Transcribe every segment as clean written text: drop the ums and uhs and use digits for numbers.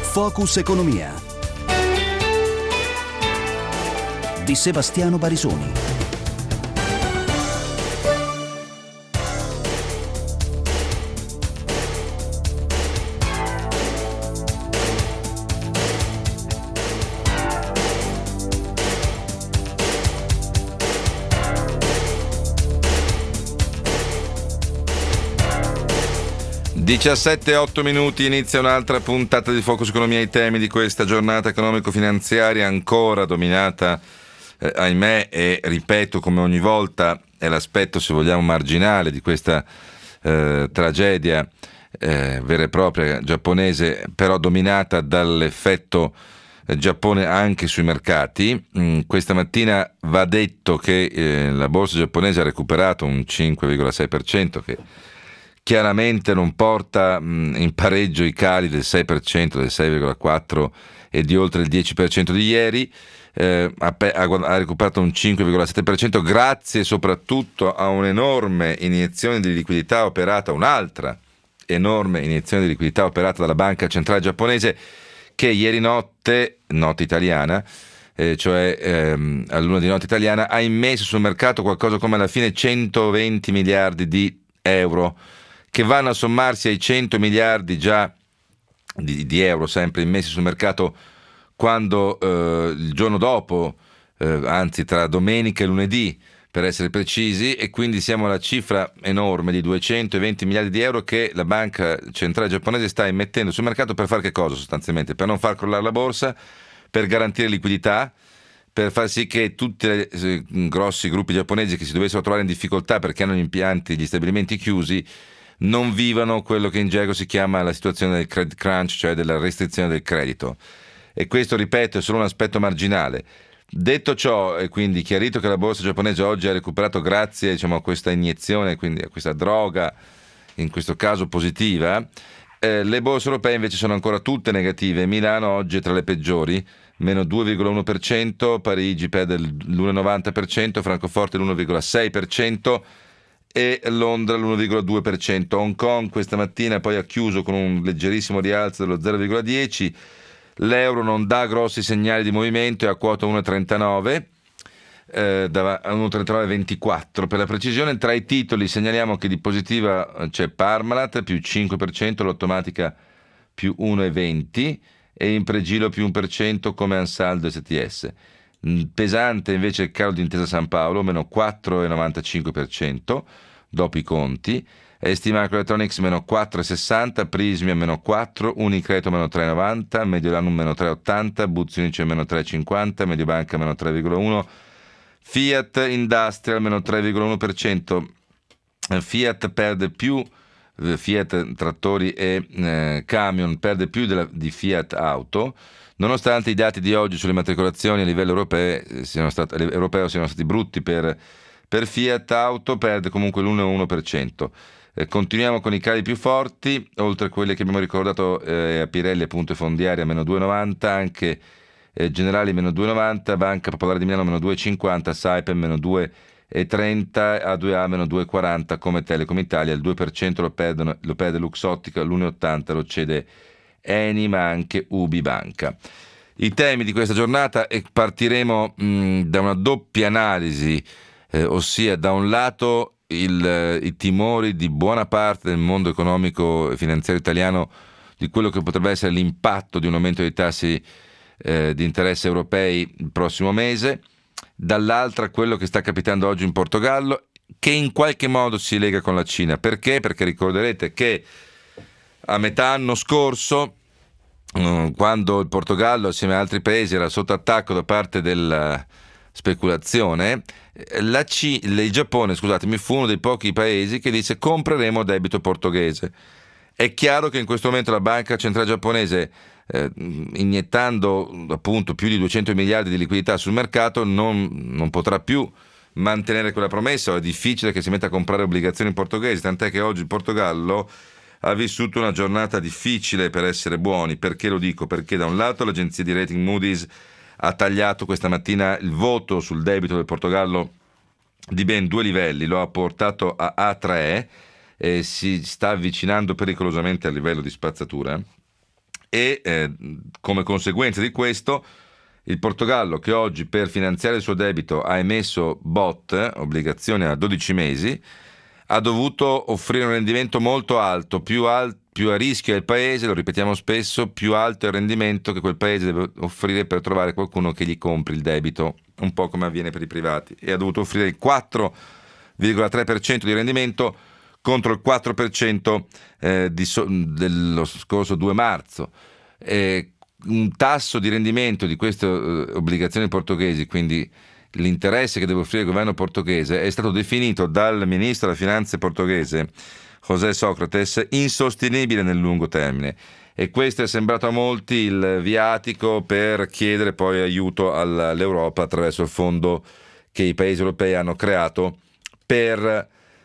Focus Economia di Sebastiano Barisoni. Diciassette e 8 minuti, inizia un'altra puntata di Focus Economia. I temi di questa giornata economico-finanziaria ancora dominata, ahimè, e ripeto come ogni volta, è l'aspetto, se vogliamo, marginale di questa tragedia vera e propria giapponese, però dominata dall'effetto Giappone anche sui mercati. Questa mattina va detto che la borsa giapponese ha recuperato un 5,6%, che chiaramente non porta in pareggio i cali del 6%, del 6,4% e di oltre il 10% di ieri. Ha recuperato un 5,7% grazie soprattutto a un'enorme iniezione di liquidità operata, un'altra enorme iniezione di liquidità operata dalla Banca Centrale Giapponese, che ieri notte italiana, cioè all'una di notte italiana, ha immesso sul mercato qualcosa come alla fine 120 miliardi di euro, che vanno a sommarsi ai 100 miliardi già di euro sempre immessi sul mercato quando il giorno dopo, anzi tra domenica e lunedì per essere precisi, e quindi siamo alla cifra enorme di 220 miliardi di euro che la Banca Centrale Giapponese sta immettendo sul mercato. Per fare che cosa sostanzialmente? Per non far crollare la borsa, per garantire liquidità, per far sì che tutti i grossi gruppi giapponesi che si dovessero trovare in difficoltà perché hanno gli impianti, gli stabilimenti chiusi, non vivano quello che in gergo si chiama la situazione del credit crunch, cioè della restrizione del credito. E questo, ripeto, è solo un aspetto marginale. Detto ciò, e quindi chiarito che la borsa giapponese oggi ha recuperato grazie, diciamo, a questa iniezione, quindi a questa droga, in questo caso positiva, le borse europee invece sono ancora tutte negative. Milano oggi è tra le peggiori, meno 2,1%, Parigi perde l'1,90%, Francoforte l'1,6%, e Londra l'1,2%. Hong Kong questa mattina poi ha chiuso con un leggerissimo rialzo dello 0,10%. L'euro non dà grossi segnali di movimento, è a quota 1,39, 1,3924 per la precisione. Tra i titoli segnaliamo che di positiva c'è Parmalat più 5%, l'Automatica più 1,20% e in pregilo più 1% come Ansaldo STS. Pesante invece il calo di Intesa San Paolo, meno 4,95% dopo i conti, ST Microelectronics meno 4,60%, Prismia meno 4%, Unicredito meno 3,90%, Mediolanum meno 3,80%, Buzzi Unicem meno 3,50%, Mediobanca meno 3,1%, Fiat Industrial meno 3,1%. Fiat perde più, Fiat Trattori e Camion perde più di Fiat Auto, nonostante i dati di oggi sulle matricolazioni a livello europeo siano stati brutti per Fiat Auto, perde comunque l'1,1%. Continuiamo con i cali più forti, oltre a quelli che abbiamo ricordato, a Pirelli appunto e Fondiaria meno 2,90, anche Generali meno 2,90, Banca Popolare di Milano meno 2,50, Saipem meno 2,30, A2A meno 2,40, come Telecom Italia il 2% lo perde Luxottica, l'1,80 lo cede Eni, ma anche Ubi Banca. I temi di questa giornata, e partiremo da una doppia analisi, ossia da un lato i timori di buona parte del mondo economico e finanziario italiano di quello che potrebbe essere l'impatto di un aumento dei tassi di interesse europei il prossimo mese, dall'altra quello che sta capitando oggi in Portogallo, che in qualche modo si lega con la Cina. Perché? Perché ricorderete che a metà anno scorso, quando il Portogallo assieme ad altri paesi era sotto attacco da parte della speculazione, il Giappone, scusatemi, fu uno dei pochi paesi che disse: compreremo debito portoghese. È chiaro che in questo momento la Banca Centrale Giapponese, iniettando appunto più di 200 miliardi di liquidità sul mercato, non potrà più mantenere quella promessa, o è difficile che si metta a comprare obbligazioni portoghesi, tant'è che oggi il Portogallo ha vissuto una giornata difficile, per essere buoni. Perché lo dico? Perché da un lato l'agenzia di rating Moody's ha tagliato questa mattina il voto sul debito del Portogallo di ben 2 livelli, lo ha portato a A3 e si sta avvicinando pericolosamente al livello di spazzatura, e come conseguenza di questo il Portogallo, che oggi per finanziare il suo debito ha emesso BOT, obbligazioni a 12 mesi, ha dovuto offrire un rendimento molto alto, più a rischio è il paese, lo ripetiamo spesso, più alto è il rendimento che quel paese deve offrire per trovare qualcuno che gli compri il debito, un po' come avviene per i privati, e ha dovuto offrire il 4,3% di rendimento contro il 4% dello scorso 2 marzo. Un tasso di rendimento di queste obbligazioni portoghesi, quindi l'interesse che deve offrire il governo portoghese, è stato definito dal ministro delle finanze portoghese José Sócrates insostenibile nel lungo termine, e questo è sembrato a molti il viatico per chiedere poi aiuto all'Europa attraverso il fondo che i paesi europei hanno creato per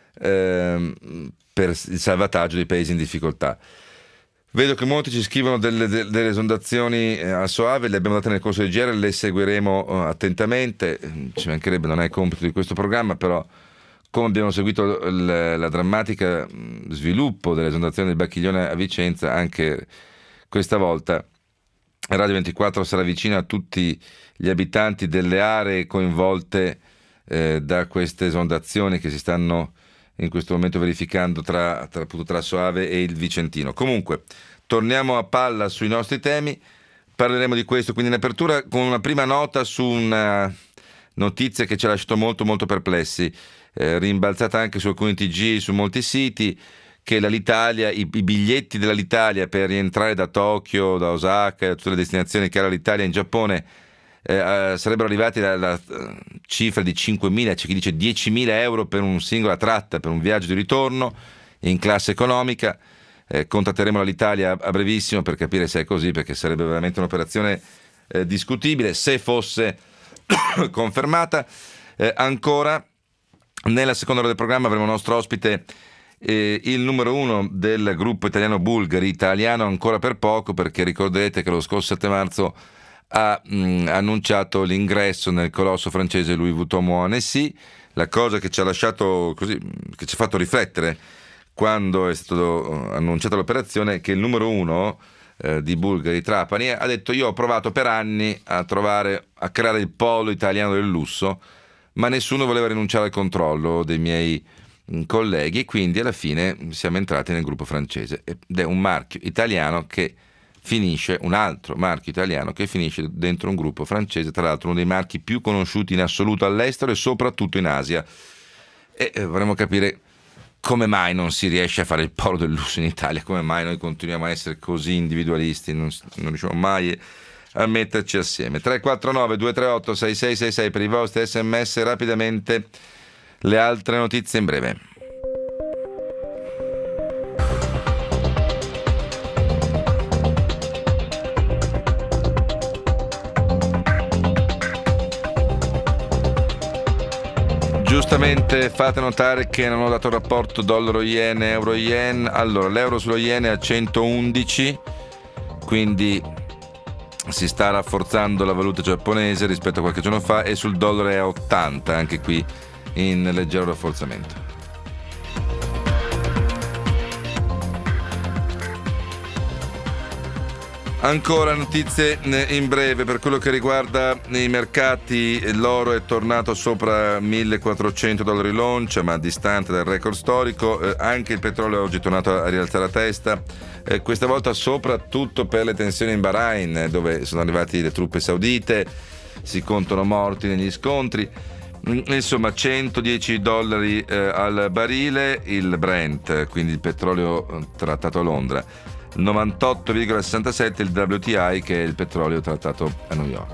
il salvataggio dei paesi in difficoltà. Vedo che molti ci scrivono delle esondazioni a Soave, le abbiamo date nel corso di GR, le seguiremo attentamente, ci mancherebbe, non è il compito di questo programma, però come abbiamo seguito la drammatica sviluppo delle esondazioni del Bacchiglione a Vicenza, anche questa volta Radio 24 sarà vicino a tutti gli abitanti delle aree coinvolte da queste esondazioni che si stanno in questo momento verificando tra Soave e il Vicentino. Comunque, torniamo a palla sui nostri temi, parleremo di questo quindi in apertura con una prima nota su una notizia che ci ha lasciato molto molto perplessi, rimbalzata anche su alcuni TG, su molti siti, che l'Alitalia, i biglietti dell'Alitalia per rientrare da Tokyo, da Osaka, da tutte le destinazioni che ha l'Alitalia in Giappone, sarebbero arrivati alla cifra di 5.000, c'è chi dice 10.000 euro per una singola tratta, per un viaggio di ritorno in classe economica. Contatteremo l'Alitalia a brevissimo per capire se è così, perché sarebbe veramente un'operazione discutibile se fosse confermata. Ancora nella seconda ora del programma avremo il nostro ospite, il numero 1 del gruppo italiano Bulgari, italiano ancora per poco, perché ricorderete che lo scorso 7 marzo ha annunciato l'ingresso nel colosso francese Louis Vuitton Moet Hennessy, la cosa che ci ha lasciato così, che ci ha fatto riflettere quando è stato annunciata l'operazione, che il numero 1 di Bulgari Trapani ha detto: io ho provato per anni a creare il polo italiano del lusso, ma nessuno voleva rinunciare al controllo dei miei colleghi, e quindi alla fine siamo entrati nel gruppo francese, ed è un marchio italiano che finisce, un altro marchio italiano che finisce dentro un gruppo francese, tra l'altro uno dei marchi più conosciuti in assoluto all'estero e soprattutto in Asia, e vorremmo capire come mai non si riesce a fare il polo del lusso in Italia, come mai noi continuiamo a essere così individualisti, non riusciamo mai a metterci assieme. 349 238 6666 per i vostri SMS. Rapidamente le altre notizie in breve. Giustamente fate notare che non ho dato il rapporto dollaro-yen, euro-yen. Allora, l'euro sullo yen è a 111, quindi si sta rafforzando la valuta giapponese rispetto a qualche giorno fa, e sul dollaro è a 80, anche qui in leggero rafforzamento. Ancora notizie in breve per quello che riguarda i mercati. L'oro è tornato sopra $1.400 l'oncia, ma distante dal record storico. Anche il petrolio oggi è tornato a rialzare la testa, questa volta soprattutto per le tensioni in Bahrain, dove sono arrivate le truppe saudite, si contano morti negli scontri. Insomma, $110 al barile il Brent, quindi il petrolio trattato a Londra, 98,67 il WTI, che è il petrolio trattato a New York.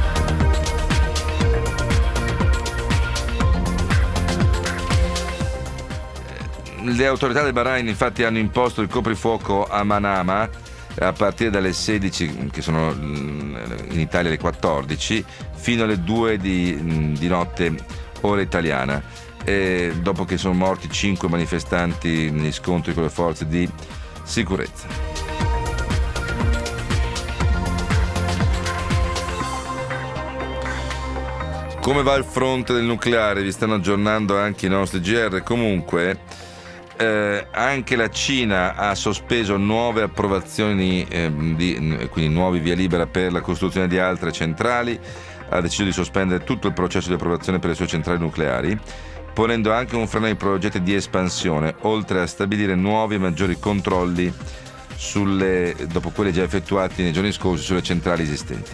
Le autorità del Bahrain infatti hanno imposto il coprifuoco a Manama a partire dalle 16, che sono in Italia le 14, fino alle 2 di notte ora italiana, e dopo che sono morti 5 manifestanti negli scontri con le forze di sicurezza. Come va il fronte del nucleare? Vi stanno aggiornando anche i nostri GR. Comunque anche la Cina ha sospeso nuove approvazioni, quindi nuovi via libera per la costruzione di altre centrali, ha deciso di sospendere tutto il processo di approvazione per le sue centrali nucleari, ponendo anche un freno ai progetti di espansione, oltre a stabilire nuovi e maggiori controlli dopo quelli già effettuati nei giorni scorsi sulle centrali esistenti.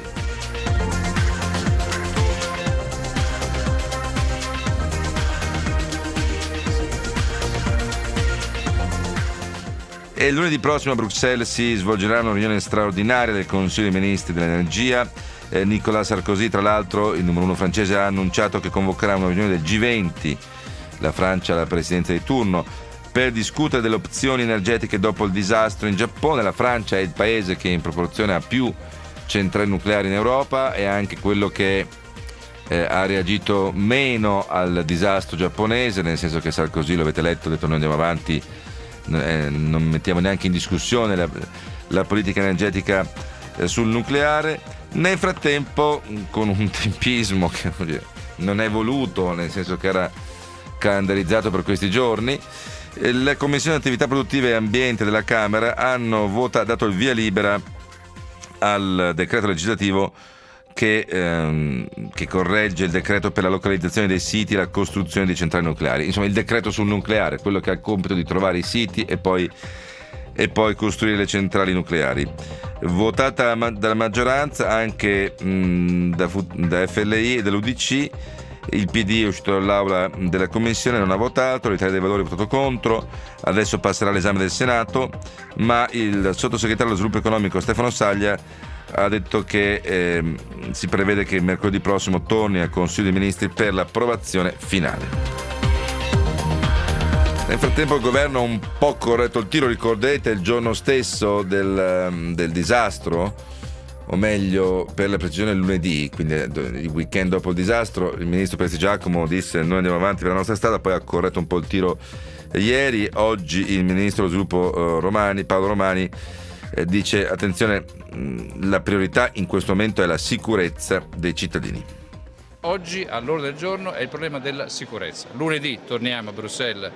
E lunedì prossimo a Bruxelles si svolgerà una riunione straordinaria del Consiglio dei Ministri dell'Energia. Nicolas Sarkozy, tra l'altro, il numero uno francese, ha annunciato che convocherà una riunione del G20, la Francia ha la presidenza di turno, per discutere delle opzioni energetiche dopo il disastro in Giappone. La Francia è il paese che in proporzione ha più centrali nucleari in Europa, è anche quello che ha reagito meno al disastro giapponese, nel senso che Sarkozy, lo avete letto, ha detto noi andiamo avanti, non mettiamo neanche in discussione la politica energetica sul nucleare. Nel frattempo, con un tempismo che non è voluto, nel senso che era calendarizzato per questi giorni, la Commissione Attività Produttive e Ambiente della Camera hanno dato il via libera al decreto legislativo che corregge il decreto per la localizzazione dei siti e la costruzione di centrali nucleari. Insomma, il decreto sul nucleare, quello che ha il compito di trovare i siti e poi costruire le centrali nucleari. Votata dalla maggioranza anche da FLI e dall'UDC. Il PD è uscito dall'aula della Commissione, non ha votato, l'Italia dei Valori ha votato contro, adesso passerà all'esame del Senato, ma il sottosegretario allo sviluppo economico Stefano Saglia ha detto che si prevede che mercoledì prossimo torni al Consiglio dei Ministri per l'approvazione finale. Nel frattempo il governo ha un po' corretto il tiro, ricorderete il giorno stesso del disastro, o meglio per la precisione lunedì, quindi il weekend dopo il disastro, il ministro Prestigiacomo disse noi andiamo avanti per la nostra strada, poi ha corretto un po' il tiro ieri. Oggi il ministro dello sviluppo Paolo Romani dice attenzione, la priorità in questo momento è la sicurezza dei cittadini. Oggi all'ordine del giorno è il problema della sicurezza. Lunedì torniamo a Bruxelles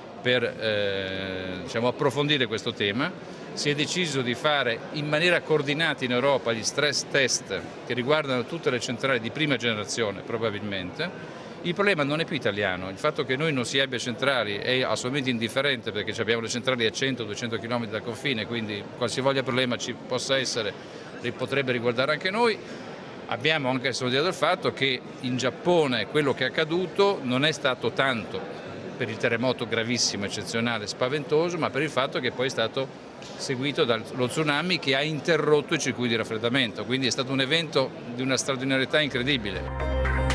per approfondire questo tema. Si è deciso di fare in maniera coordinata in Europa gli stress test che riguardano tutte le centrali di prima generazione probabilmente. Il problema non è più italiano, il fatto che noi non si abbia centrali è assolutamente indifferente perché abbiamo le centrali a 100-200 km dal confine, quindi qualsivoglia problema ci possa essere potrebbe riguardare anche noi. Abbiamo anche studiato il fatto che in Giappone quello che è accaduto non è stato tanto per il terremoto gravissimo, eccezionale, spaventoso, ma per il fatto che poi è stato seguito dallo tsunami che ha interrotto i circuiti di raffreddamento, quindi è stato un evento di una straordinarietà incredibile.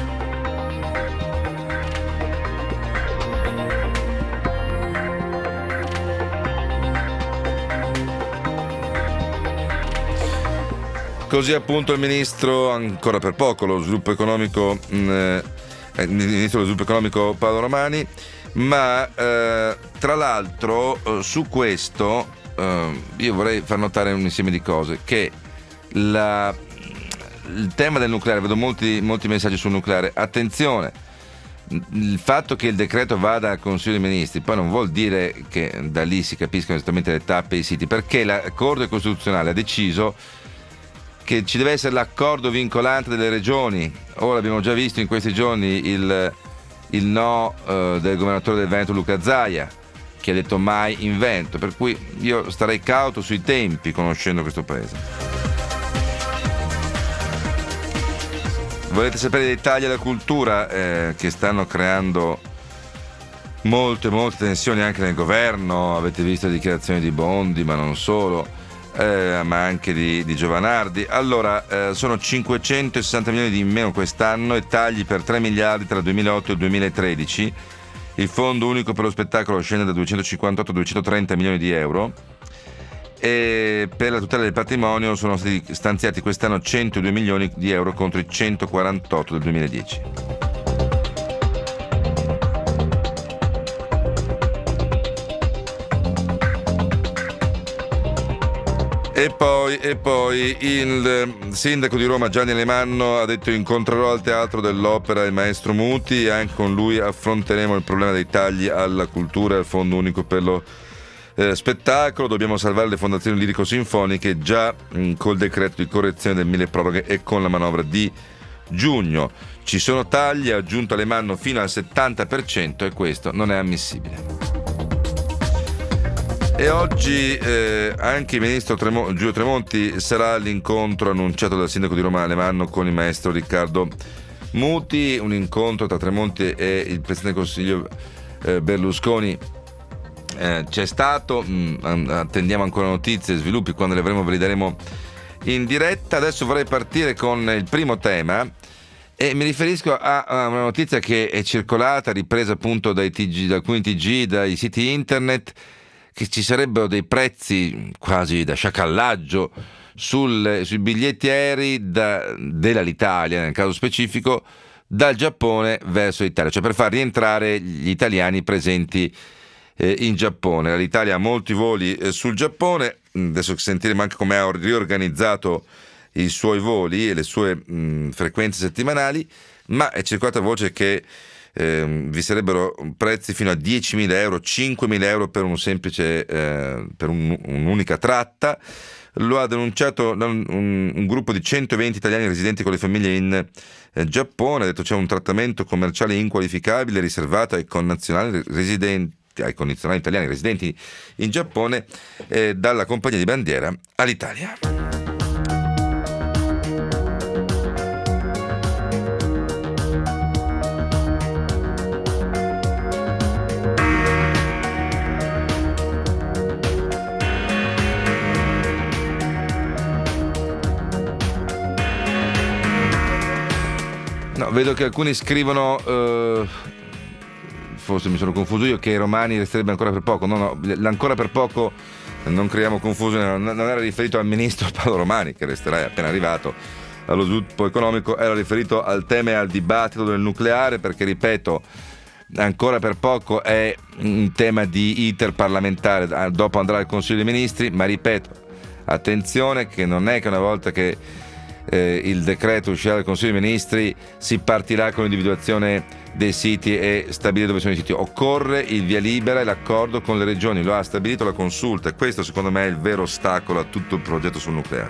Così appunto il ministro, ancora per poco, il ministro dello sviluppo economico Paolo Romani, ma tra l'altro su questo io vorrei far notare un insieme di cose, che il tema del nucleare, vedo molti messaggi sul nucleare, attenzione, il fatto che il decreto vada al Consiglio dei Ministri poi non vuol dire che da lì si capiscono esattamente le tappe e i siti, perché la Corte Costituzionale ha deciso che ci deve essere l'accordo vincolante delle regioni. Ora abbiamo già visto in questi giorni il no del governatore del Veneto Luca Zaia, che ha detto mai invento, per cui io starei cauto sui tempi conoscendo questo paese. Volete sapere dei tagli alla cultura che stanno creando molte tensioni anche nel governo? Avete visto le dichiarazioni di Bondi, ma non solo, ma anche di Giovanardi. Allora, sono 560 milioni di in meno quest'anno e tagli per 3 miliardi tra il 2008 e il 2013. Il fondo unico per lo spettacolo scende da 258 a 230 milioni di euro e per la tutela del patrimonio sono stati stanziati quest'anno 102 milioni di euro contro i 148 del 2010. E poi il sindaco di Roma Gianni Alemanno ha detto: incontrerò al Teatro dell'Opera il maestro Muti e anche con lui affronteremo il problema dei tagli alla cultura e al Fondo Unico per lo spettacolo. Dobbiamo salvare le fondazioni lirico-sinfoniche già col decreto di correzione del milleproroghe e con la manovra di giugno. Ci sono tagli, ha aggiunto Alemanno, fino al 70% e questo non è ammissibile. E oggi anche il ministro Giulio Tremonti sarà all'incontro annunciato dal sindaco di Roma Alemanno con il maestro Riccardo Muti, un incontro tra Tremonti e il presidente del Consiglio Berlusconi. C'è stato, attendiamo ancora notizie e sviluppi, quando le avremo ve li daremo in diretta. Adesso vorrei partire con il primo tema e mi riferisco a una notizia che è circolata, ripresa appunto da alcuni TG, dai siti internet, che ci sarebbero dei prezzi quasi da sciacallaggio sui biglietti aerei dell'Alitalia, nel caso specifico, dal Giappone verso l'Italia, cioè per far rientrare gli italiani presenti in Giappone. L'Italia ha molti voli sul Giappone, adesso sentiremo anche come ha riorganizzato i suoi voli e le sue frequenze settimanali, ma è circolata voce che vi sarebbero prezzi fino a 10.000 euro, 5.000 euro per un semplice per un'unica tratta. Lo ha denunciato un gruppo di 120 italiani residenti con le famiglie in Giappone. Ha detto: c'è un trattamento commerciale inqualificabile riservato ai connazionali italiani residenti in Giappone dalla compagnia di bandiera Alitalia. No, vedo che alcuni scrivono, forse mi sono confuso io, che i romani resterebbe ancora per poco. No, l'ancora per poco, non creiamo confusione, non era riferito al ministro Paolo Romani, che resterà, è appena arrivato allo sviluppo economico, era riferito al tema e al dibattito del nucleare, perché, ripeto, ancora per poco è un tema di iter parlamentare, dopo andrà al Consiglio dei Ministri, ma ripeto, attenzione, che non è che una volta che il decreto uscirà dal Consiglio dei Ministri si partirà con l'individuazione dei siti e stabilire dove sono i siti. Occorre il via libera e l'accordo con le regioni, lo ha stabilito la Consulta, e questo secondo me è il vero ostacolo a tutto il progetto sul nucleare.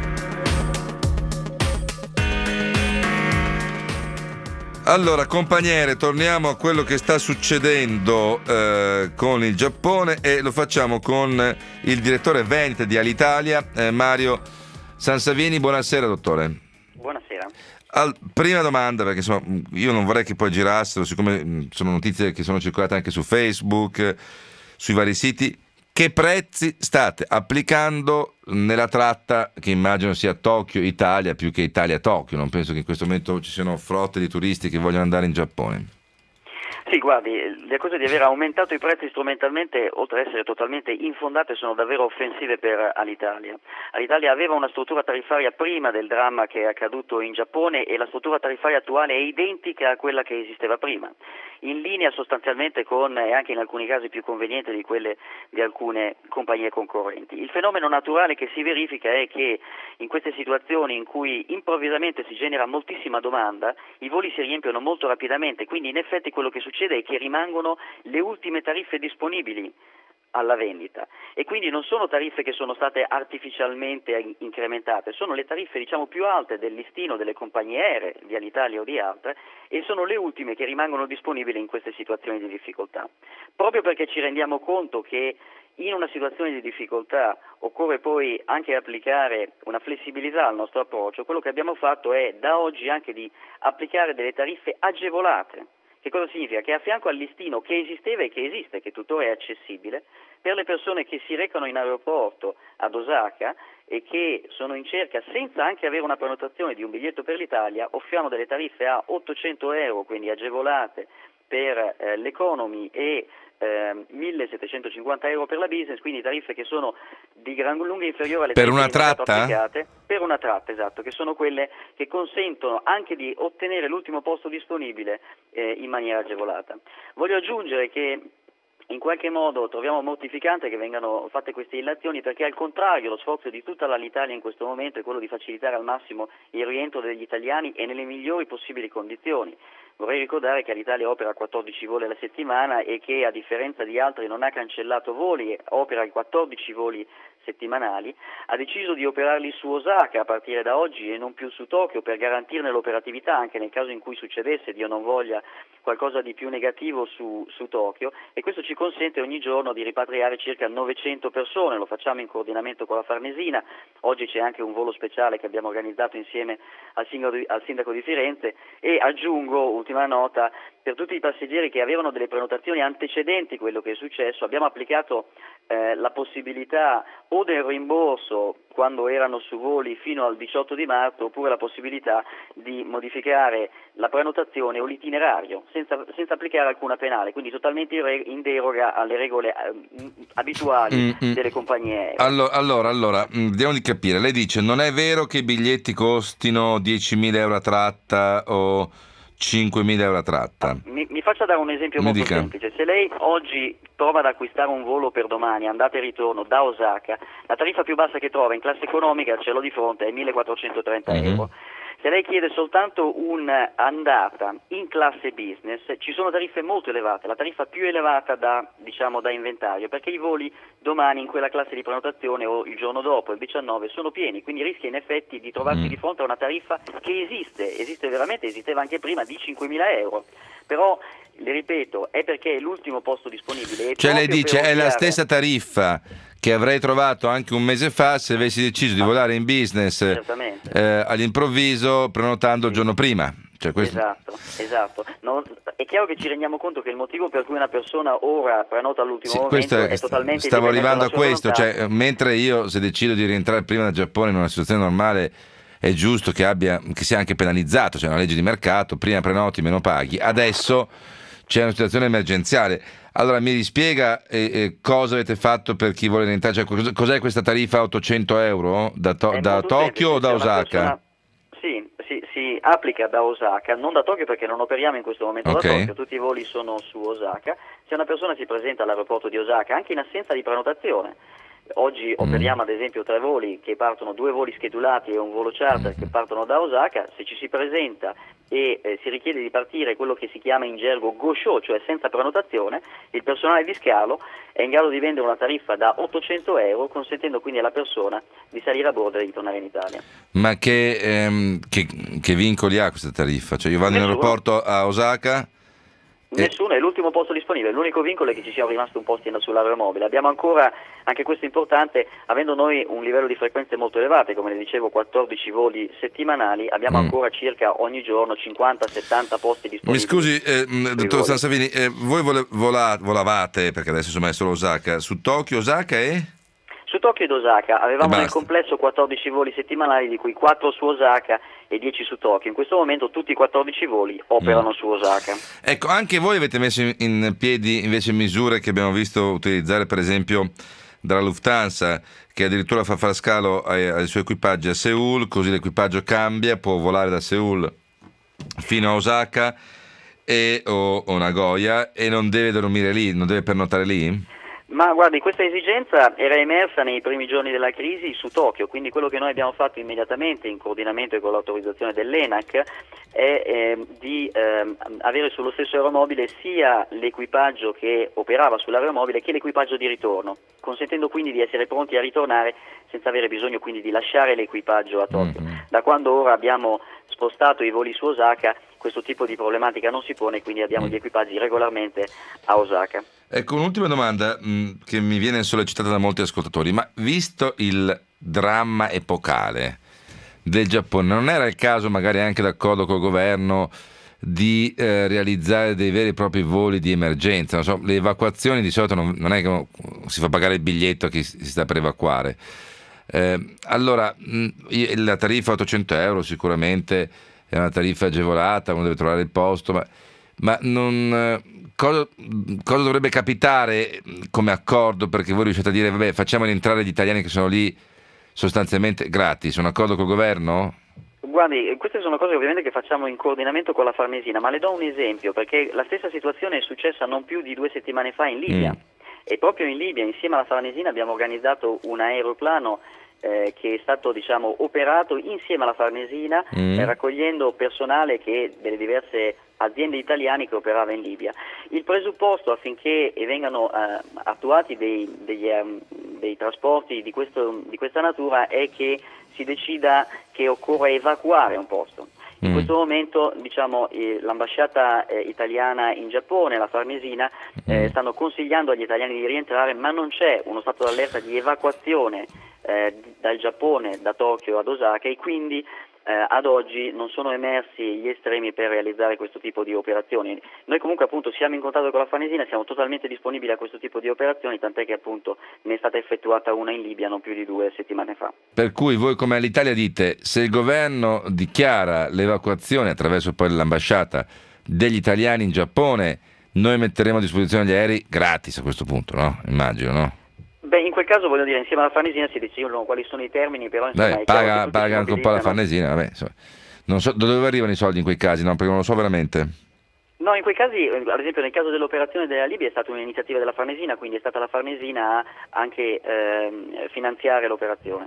Allora, compagnere, torniamo a quello che sta succedendo con il Giappone, e lo facciamo con il direttore vendite di Alitalia, Mario Sansavini. Buonasera, dottore. Buonasera. Prima domanda, perché insomma io non vorrei che poi girassero, siccome sono notizie che sono circolate anche su Facebook, sui vari siti. Che prezzi state applicando nella tratta che immagino sia Tokyo-Italia più che Italia-Tokyo? Non penso che in questo momento ci siano frotte di turisti che vogliono andare in Giappone. Sì, guardi, le accuse di aver aumentato i prezzi strumentalmente, oltre ad essere totalmente infondate, sono davvero offensive per Alitalia. Alitalia aveva una struttura tariffaria prima del dramma che è accaduto in Giappone, e la struttura tariffaria attuale è identica a quella che esisteva prima, in linea sostanzialmente con, e anche in alcuni casi più conveniente di quelle di alcune compagnie concorrenti. Il fenomeno naturale che si verifica è che in queste situazioni in cui improvvisamente si genera moltissima domanda, i voli si riempiono molto rapidamente, quindi in effetti quello che succede è che rimangono le ultime tariffe disponibili alla vendita, e quindi non sono tariffe che sono state artificialmente incrementate, sono le tariffe più alte del listino delle compagnie aeree di Alitalia o di altre, e sono le ultime che rimangono disponibili in queste situazioni di difficoltà. Proprio perché ci rendiamo conto che in una situazione di difficoltà occorre poi anche applicare una flessibilità al nostro approccio, quello che abbiamo fatto è da oggi anche di applicare delle tariffe agevolate. Che cosa significa? Che a fianco al listino che esisteva e che esiste, che tuttora è accessibile, per le persone che si recano in aeroporto ad Osaka e che sono in cerca, senza anche avere una prenotazione di un biglietto per l'Italia, offriamo delle tariffe a 800 euro, quindi agevolate per l'economy, e 1.750 euro per la business, quindi tariffe che sono di gran lunga inferiori alle per una tratta applicate per una tratta, esatto, che sono quelle che consentono anche di ottenere l'ultimo posto disponibile in maniera agevolata. Voglio aggiungere che in qualche modo troviamo mortificante che vengano fatte queste illazioni, perché al contrario lo sforzo di tutta l'Italia in questo momento è quello di facilitare al massimo il rientro degli italiani e nelle migliori possibili condizioni. Vorrei ricordare che l'Italia opera 14 voli alla settimana e che a differenza di altri non ha cancellato voli, opera 14 voli settimanali, ha deciso di operarli su Osaka a partire da oggi e non più su Tokyo per garantirne l'operatività anche nel caso in cui succedesse, Dio non voglia, qualcosa di più negativo su Tokyo, e questo ci consente ogni giorno di ripatriare circa 900 persone, lo facciamo in coordinamento con la Farnesina. Oggi c'è anche un volo speciale che abbiamo organizzato insieme al sindaco di Firenze, e aggiungo, ultima nota, per tutti i passeggeri che avevano delle prenotazioni antecedenti quello che è successo, abbiamo applicato la possibilità o del rimborso quando erano su voli fino al 18 di marzo, oppure la possibilità di modificare la prenotazione o l'itinerario senza applicare alcuna penale, quindi totalmente in deroga alle regole abituali delle compagnie aeree. Allora, vediamo di capire. Lei dice non è vero che i biglietti costino 10.000 euro a tratta o 5.000 euro a tratta. Mi faccia dare un esempio molto semplice. Se lei oggi prova ad acquistare un volo per domani, andata e ritorno da Osaka, la tariffa più bassa che trova in classe economica, ce l'ho di fronte, è 1.430 euro. Se lei chiede soltanto un'andata in classe business, ci sono tariffe molto elevate, la tariffa più elevata da inventario, perché i voli domani in quella classe di prenotazione o il giorno dopo, il 19, sono pieni, quindi rischia in effetti di trovarsi di fronte a una tariffa che esiste veramente, esisteva anche prima, di 5.000 euro. Però, le ripeto, è perché è l'ultimo posto disponibile. Cioè lei dice è la stessa tariffa che avrei trovato anche un mese fa se avessi deciso di volare in business all'improvviso prenotando il giorno prima. Cioè questo... Esatto. È chiaro che ci rendiamo conto che il motivo per cui una persona ora prenota all'ultimo momento è totalmente stavo arrivando a questo, volontà. cioè mentre io se decido di rientrare prima dal Giappone in una situazione normale è giusto che sia anche penalizzato, cioè una legge di mercato, prima prenoti meno paghi. Adesso c'è una situazione emergenziale. Allora mi rispiega cosa avete fatto per chi vuole rientrare, cioè, cos'è questa tariffa a 800 euro da Tokyo o da Osaka? Si applica da Osaka, non da Tokyo perché non operiamo in questo momento da Tokyo, tutti i voli sono su Osaka. Se una persona si presenta all'aeroporto di Osaka anche in assenza di prenotazione, oggi operiamo ad esempio 3 voli che partono, 2 voli schedulati e un volo charter che partono da Osaka, se ci si presenta e si richiede di partire quello che si chiama in gergo go-show, cioè senza prenotazione, il personale di scalo è in grado di vendere una tariffa da 800 euro, consentendo quindi alla persona di salire a bordo e di tornare in Italia. Ma che vincoli ha questa tariffa? Cioè io vado in aeroporto a Osaka? Nessuno, è l'ultimo posto disponibile, l'unico vincolo è che ci siano rimasti un posto sull'aeromobile. Abbiamo ancora, anche questo è importante, avendo noi un livello di frequenze molto elevate, come le dicevo 14 voli settimanali, abbiamo ancora circa ogni giorno 50-70 posti disponibili. Mi scusi, dottor Sansavini, voi volavate, perché adesso insomma è solo Osaka, su Tokyo, Osaka e? Su Tokyo ed Osaka avevamo nel complesso 14 voli settimanali, di cui 4 su Osaka e 10 su Tokyo. In questo momento tutti i 14 voli operano su Osaka. Ecco, anche voi avete messo in piedi invece misure che abbiamo visto utilizzare per esempio dalla Lufthansa, che addirittura fa fare scalo ai suoi equipaggi a Seoul, così l'equipaggio cambia, può volare da Seoul fino a Osaka o Nagoya e non deve dormire lì, non deve pernotare lì? Ma guardi, questa esigenza era emersa nei primi giorni della crisi su Tokyo, quindi quello che noi abbiamo fatto immediatamente in coordinamento e con l'autorizzazione dell'ENAC è di avere sullo stesso aeromobile sia l'equipaggio che operava sull'aeromobile che l'equipaggio di ritorno, consentendo quindi di essere pronti a ritornare senza avere bisogno quindi di lasciare l'equipaggio a Tokyo. Da quando ora abbiamo spostato i voli su Osaka, questo tipo di problematica non si pone, quindi abbiamo gli equipaggi regolarmente a Osaka. Ecco, un'ultima domanda che mi viene sollecitata da molti ascoltatori, ma visto il dramma epocale del Giappone, non era il caso, magari anche d'accordo col governo, di realizzare dei veri e propri voli di emergenza? Non so, le evacuazioni di solito non è che si fa pagare il biglietto a chi si sta per evacuare. Allora, la tariffa 800 euro sicuramente è una tariffa agevolata, uno deve trovare il posto, ma non... Cosa dovrebbe capitare come accordo perché voi riusciate a dire vabbè, facciamo rientrare gli italiani che sono lì sostanzialmente gratis? Un accordo col governo? Guardi, queste sono cose ovviamente che facciamo in coordinamento con la Farnesina, ma le do un esempio, perché la stessa situazione è successa non più di 2 settimane fa in Libia. E proprio in Libia, insieme alla Farnesina, abbiamo organizzato un aeroplano che è stato operato insieme alla Farnesina, raccogliendo personale delle diverse aziende italiane che operava in Libia. Il presupposto affinché vengano attuati dei trasporti di questa natura è che si decida che occorre evacuare un posto. In questo momento l'ambasciata italiana in Giappone, la Farnesina, stanno consigliando agli italiani di rientrare, ma non c'è uno stato d'allerta di evacuazione dal Giappone, da Tokyo ad Osaka, e quindi ad oggi non sono emersi gli estremi per realizzare questo tipo di operazioni. Noi comunque appunto siamo in contatto con la Farnesina, siamo totalmente disponibili a questo tipo di operazioni, tant'è che appunto ne è stata effettuata una in Libia non più di 2 settimane fa. Per cui voi come all'Italia dite, se il governo dichiara l'evacuazione attraverso poi l'ambasciata degli italiani in Giappone, noi metteremo a disposizione gli aerei gratis a questo punto, no? Immagino, no? Beh, in quel caso voglio dire, insieme alla Farnesina si decidono quali sono i termini, però insomma paga anche un po' la Farnesina, vabbè, insomma. Non so da dove arrivano i soldi in quei casi, no? Perché non lo so veramente. No, in quei casi, ad esempio nel caso dell'operazione della Libia è stata un'iniziativa della Farnesina, quindi è stata la Farnesina a anche finanziare l'operazione.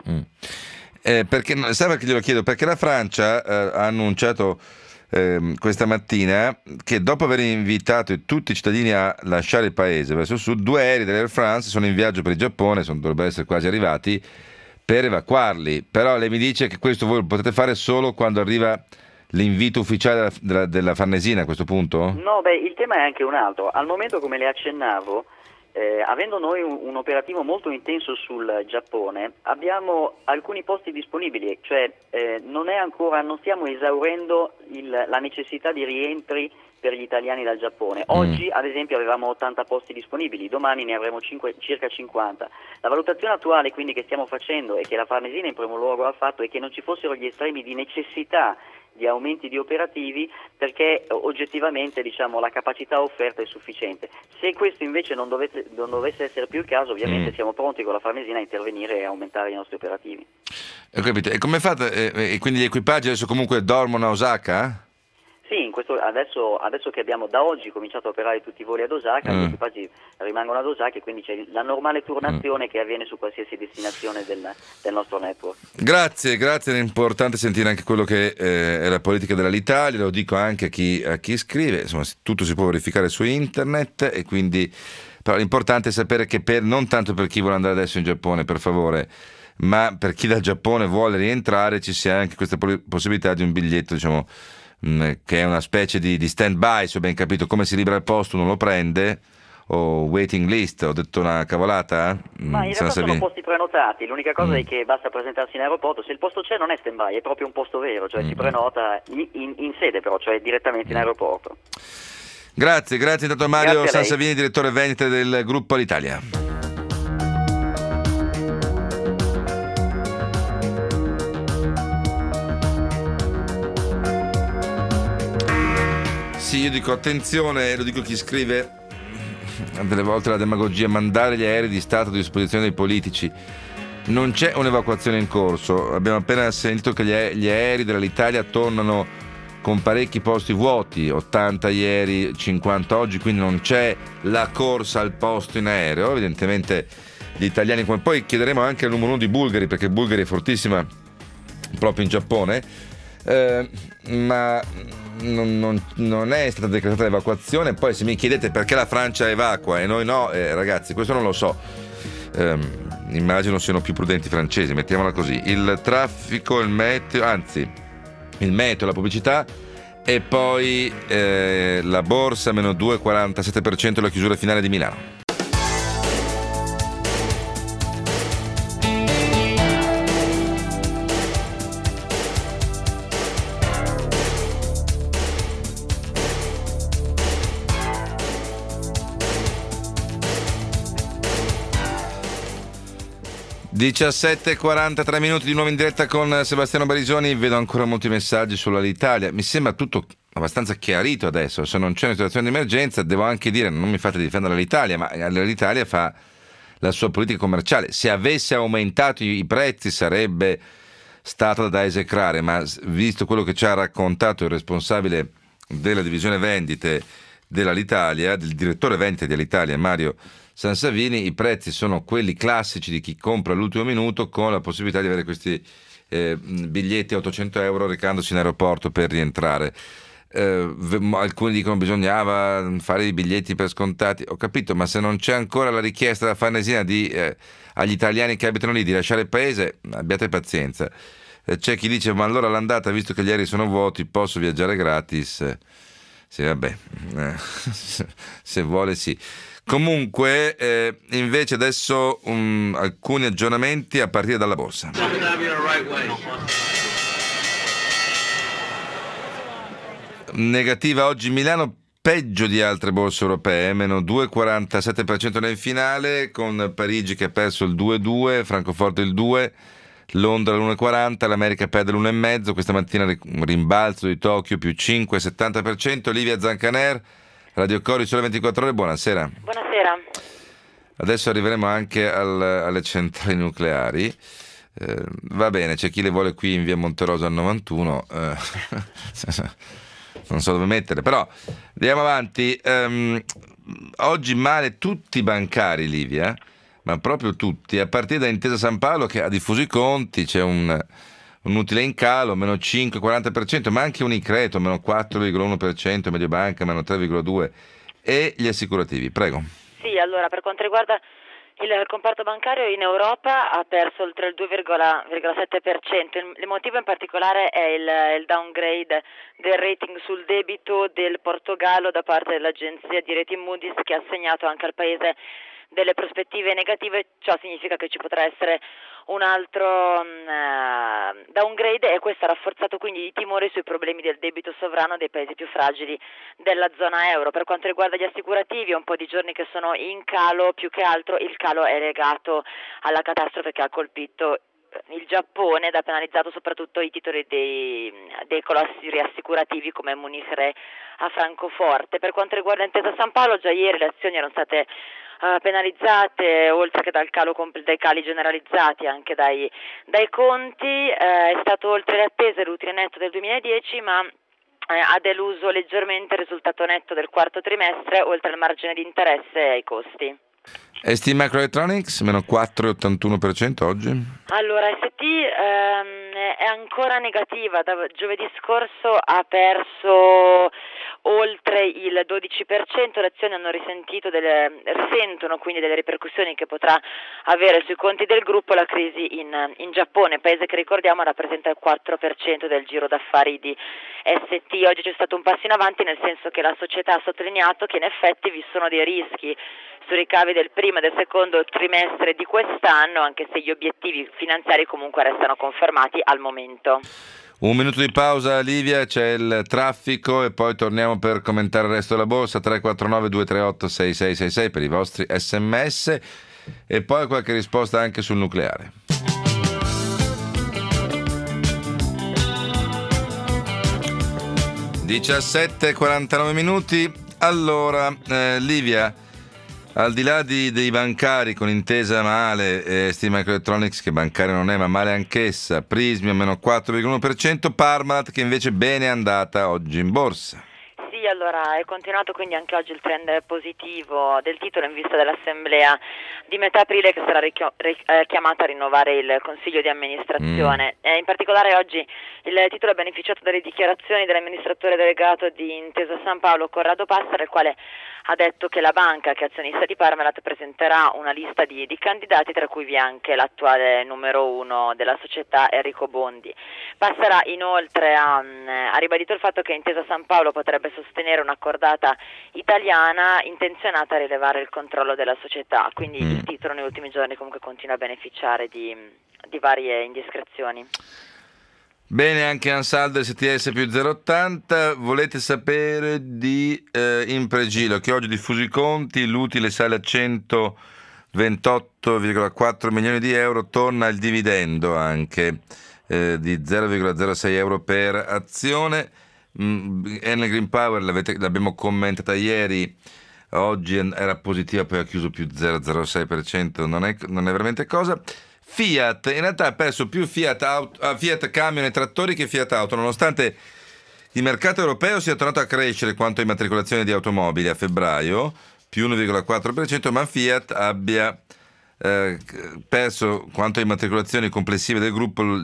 Perché, sai perché glielo chiedo? Perché la Francia ha annunciato questa mattina che dopo aver invitato tutti i cittadini a lasciare il paese verso il sud, 2 aerei dell'Air France sono in viaggio per il Giappone, dovrebbero essere quasi arrivati, per evacuarli. Però lei mi dice che questo voi lo potete fare solo quando arriva l'invito ufficiale della Farnesina a questo punto? No, il tema è anche un altro. Al momento, come le accennavo, avendo noi un operativo molto intenso sul Giappone, abbiamo alcuni posti disponibili, cioè non stiamo esaurendo la necessità di rientri per gli italiani dal Giappone. Oggi, ad esempio, avevamo 80 posti disponibili, domani ne avremo circa 50. La valutazione attuale, quindi, che stiamo facendo e che la Farnesina in primo luogo ha fatto è che non ci fossero gli estremi di necessità di aumenti di operativi, perché oggettivamente la capacità offerta è sufficiente. Se questo invece non dovesse essere più il caso, ovviamente siamo pronti con la Farnesina a intervenire e aumentare i nostri operativi. Ho capito. E come fate? E quindi gli equipaggi adesso comunque dormono a Osaka? Sì, adesso che abbiamo da oggi cominciato a operare tutti i voli ad Osaka, gli equipaggi rimangono ad Osaka e quindi c'è la normale turnazione che avviene su qualsiasi destinazione del nostro network. Grazie, è importante sentire anche quello che è la politica dell'Italia, lo dico anche a chi scrive, insomma tutto si può verificare su internet, e quindi però l'importante è sapere che non tanto per chi vuole andare adesso in Giappone, per favore, ma per chi dal Giappone vuole rientrare ci sia anche questa possibilità di un biglietto, che è una specie di stand-by, se ho ben capito. Come si libera il posto uno lo prende, o waiting list, ho detto una cavolata? Ma in realtà sono posti prenotati, l'unica cosa è che basta presentarsi in aeroporto, se il posto c'è non è stand-by, è proprio un posto vero, cioè si prenota in sede però, cioè direttamente in aeroporto. Grazie intanto a Mario Sansavini, direttore vendite del gruppo Alitalia. Sì, io dico attenzione, lo dico a chi scrive delle volte la demagogia, mandare gli aerei di Stato a disposizione dei politici. Non c'è un'evacuazione in corso, abbiamo appena sentito che gli aerei dell'Italia tornano con parecchi posti vuoti, 80 ieri, 50 oggi, quindi non c'è la corsa al posto in aereo. Evidentemente gli italiani, come poi chiederemo anche al numero 1 di Bulgari, perché Bulgari è fortissima proprio in Giappone, ma non è stata decretata l'evacuazione. Poi se mi chiedete perché la Francia evacua e noi no, ragazzi, questo non lo so. Immagino siano più prudenti i francesi, mettiamola così. Il traffico, il meteo, la pubblicità, e poi la borsa meno 2,47% la chiusura finale di Milano. (17:43) di nuovo in diretta con Sebastiano Barisoni. Vedo ancora molti messaggi sull'Alitalia. Mi sembra tutto abbastanza chiarito adesso. Se non c'è una situazione di emergenza, devo anche dire, non mi fate difendere l'Alitalia, ma l'Alitalia fa la sua politica commerciale. Se avesse aumentato i prezzi sarebbe stata da esecrare, ma visto quello che ci ha raccontato il responsabile della divisione vendite dell'Alitalia, del direttore vendite dell'Italia Mario Sansavini, i prezzi sono quelli classici di chi compra all'ultimo minuto, con la possibilità di avere questi biglietti a 800 euro recandosi in aeroporto per rientrare. Alcuni dicono bisognava fare i biglietti per scontati. Ho capito, ma se non c'è ancora la richiesta da Farnesina agli italiani che abitano lì di lasciare il paese, abbiate pazienza. C'è chi dice: ma allora all'andata, visto che gli aerei sono vuoti, posso viaggiare gratis? Sì, vabbè, se vuole sì. Comunque invece adesso alcuni aggiornamenti a partire dalla borsa. Negativa oggi Milano, peggio di altre borse europee, meno 2,47% nel finale, con Parigi che ha perso il 2,2, Francoforte il 2, Londra l'1,40, l'America perde l'1,5, questa mattina un rimbalzo di Tokyo più 5,70%. Livia Zancaner, Radio Cori, Sole 24 Ore, buonasera. Buonasera. Adesso arriveremo anche alle centrali nucleari. Va bene, c'è chi le vuole qui in via Monterosa al 91, non so dove mettere, però andiamo avanti. Oggi male tutti i bancari, Livia, ma proprio tutti, a partire da Intesa San Paolo che ha diffuso i conti, c'è un utile in calo, meno 5,40%, ma anche Unicredito, meno 4,1%, Mediobanca, meno 3,2%, e gli assicurativi, prego. Sì, allora, per quanto riguarda il comparto bancario in Europa ha perso oltre il 2,7%. Il motivo in particolare è il downgrade del rating sul debito del Portogallo da parte dell'agenzia di rating Moody's, che ha assegnato anche al paese delle prospettive negative. Ciò significa che ci potrà essere un altro downgrade, e questo ha rafforzato quindi i timori sui problemi del debito sovrano dei paesi più fragili della zona euro. Per quanto riguarda gli assicurativi, è un po' di giorni che sono in calo, più che altro il calo è legato alla catastrofe che ha colpito il Giappone, ed ha penalizzato soprattutto i titoli dei colossi riassicurativi come Munich Re a Francoforte. Per quanto riguarda Intesa San Paolo, già ieri le azioni erano state penalizzate, oltre che dai cali generalizzati, anche dai conti. È stato oltre le attese l'utile netto del 2010, ma ha deluso leggermente il risultato netto del quarto trimestre, oltre al margine di interesse e ai costi. ST Microelectronics, meno 4,81% oggi? Allora, ST è ancora negativa. Da giovedì scorso ha perso oltre il 12%, le azioni risentono quindi delle ripercussioni che potrà avere sui conti del gruppo la crisi in Giappone, paese che ricordiamo rappresenta il 4% del giro d'affari di ST. Oggi c'è stato un passo in avanti, nel senso che la società ha sottolineato che in effetti vi sono dei rischi sui ricavi del primo e del secondo trimestre di quest'anno, anche se gli obiettivi finanziari comunque restano confermati al momento. Un minuto di pausa, Livia, c'è il traffico e poi torniamo per commentare il resto della borsa. 349-238-6666 per i vostri sms, e poi qualche risposta anche sul nucleare. (17:49). Allora, Livia, al di là dei bancari con Intesa male, ST Microelectronics che bancaria non è ma male anch'essa, Prismi a meno 4,1%, Parmalat che invece bene è andata oggi in borsa. Sì, allora è continuato quindi anche oggi il trend positivo del titolo in vista dell'assemblea di metà aprile, che sarà chiamata a rinnovare il consiglio di amministrazione. In particolare oggi il titolo ha beneficiato dalle dichiarazioni dell'amministratore delegato di Intesa San Paolo, Corrado Passera, il quale ha detto che la banca, che è azionista di Parmalat, presenterà una lista di candidati, tra cui vi è anche l'attuale numero uno della società, Enrico Bondi. Passera inoltre ha ribadito il fatto che Intesa San Paolo potrebbe sostenere un'accordata italiana intenzionata a rilevare il controllo della società, quindi il titolo negli ultimi giorni comunque continua a beneficiare di varie indiscrezioni. Bene, anche Ansaldo STS più 0,80. Volete sapere di Impregilo, che oggi ha diffuso i conti, l'utile sale a 128,4 milioni di euro, torna il dividendo anche di 0,06 euro per azione. Enel Green Power l'abbiamo commentata ieri, oggi era positiva, poi ha chiuso più 0,06%, non è veramente cosa. Fiat in realtà ha perso più Fiat camion e trattori che Fiat auto, nonostante il mercato europeo sia tornato a crescere quanto a immatricolazioni di automobili a febbraio, più 1,4%, ma Fiat abbia perso quanto a immatricolazioni complessive del gruppo il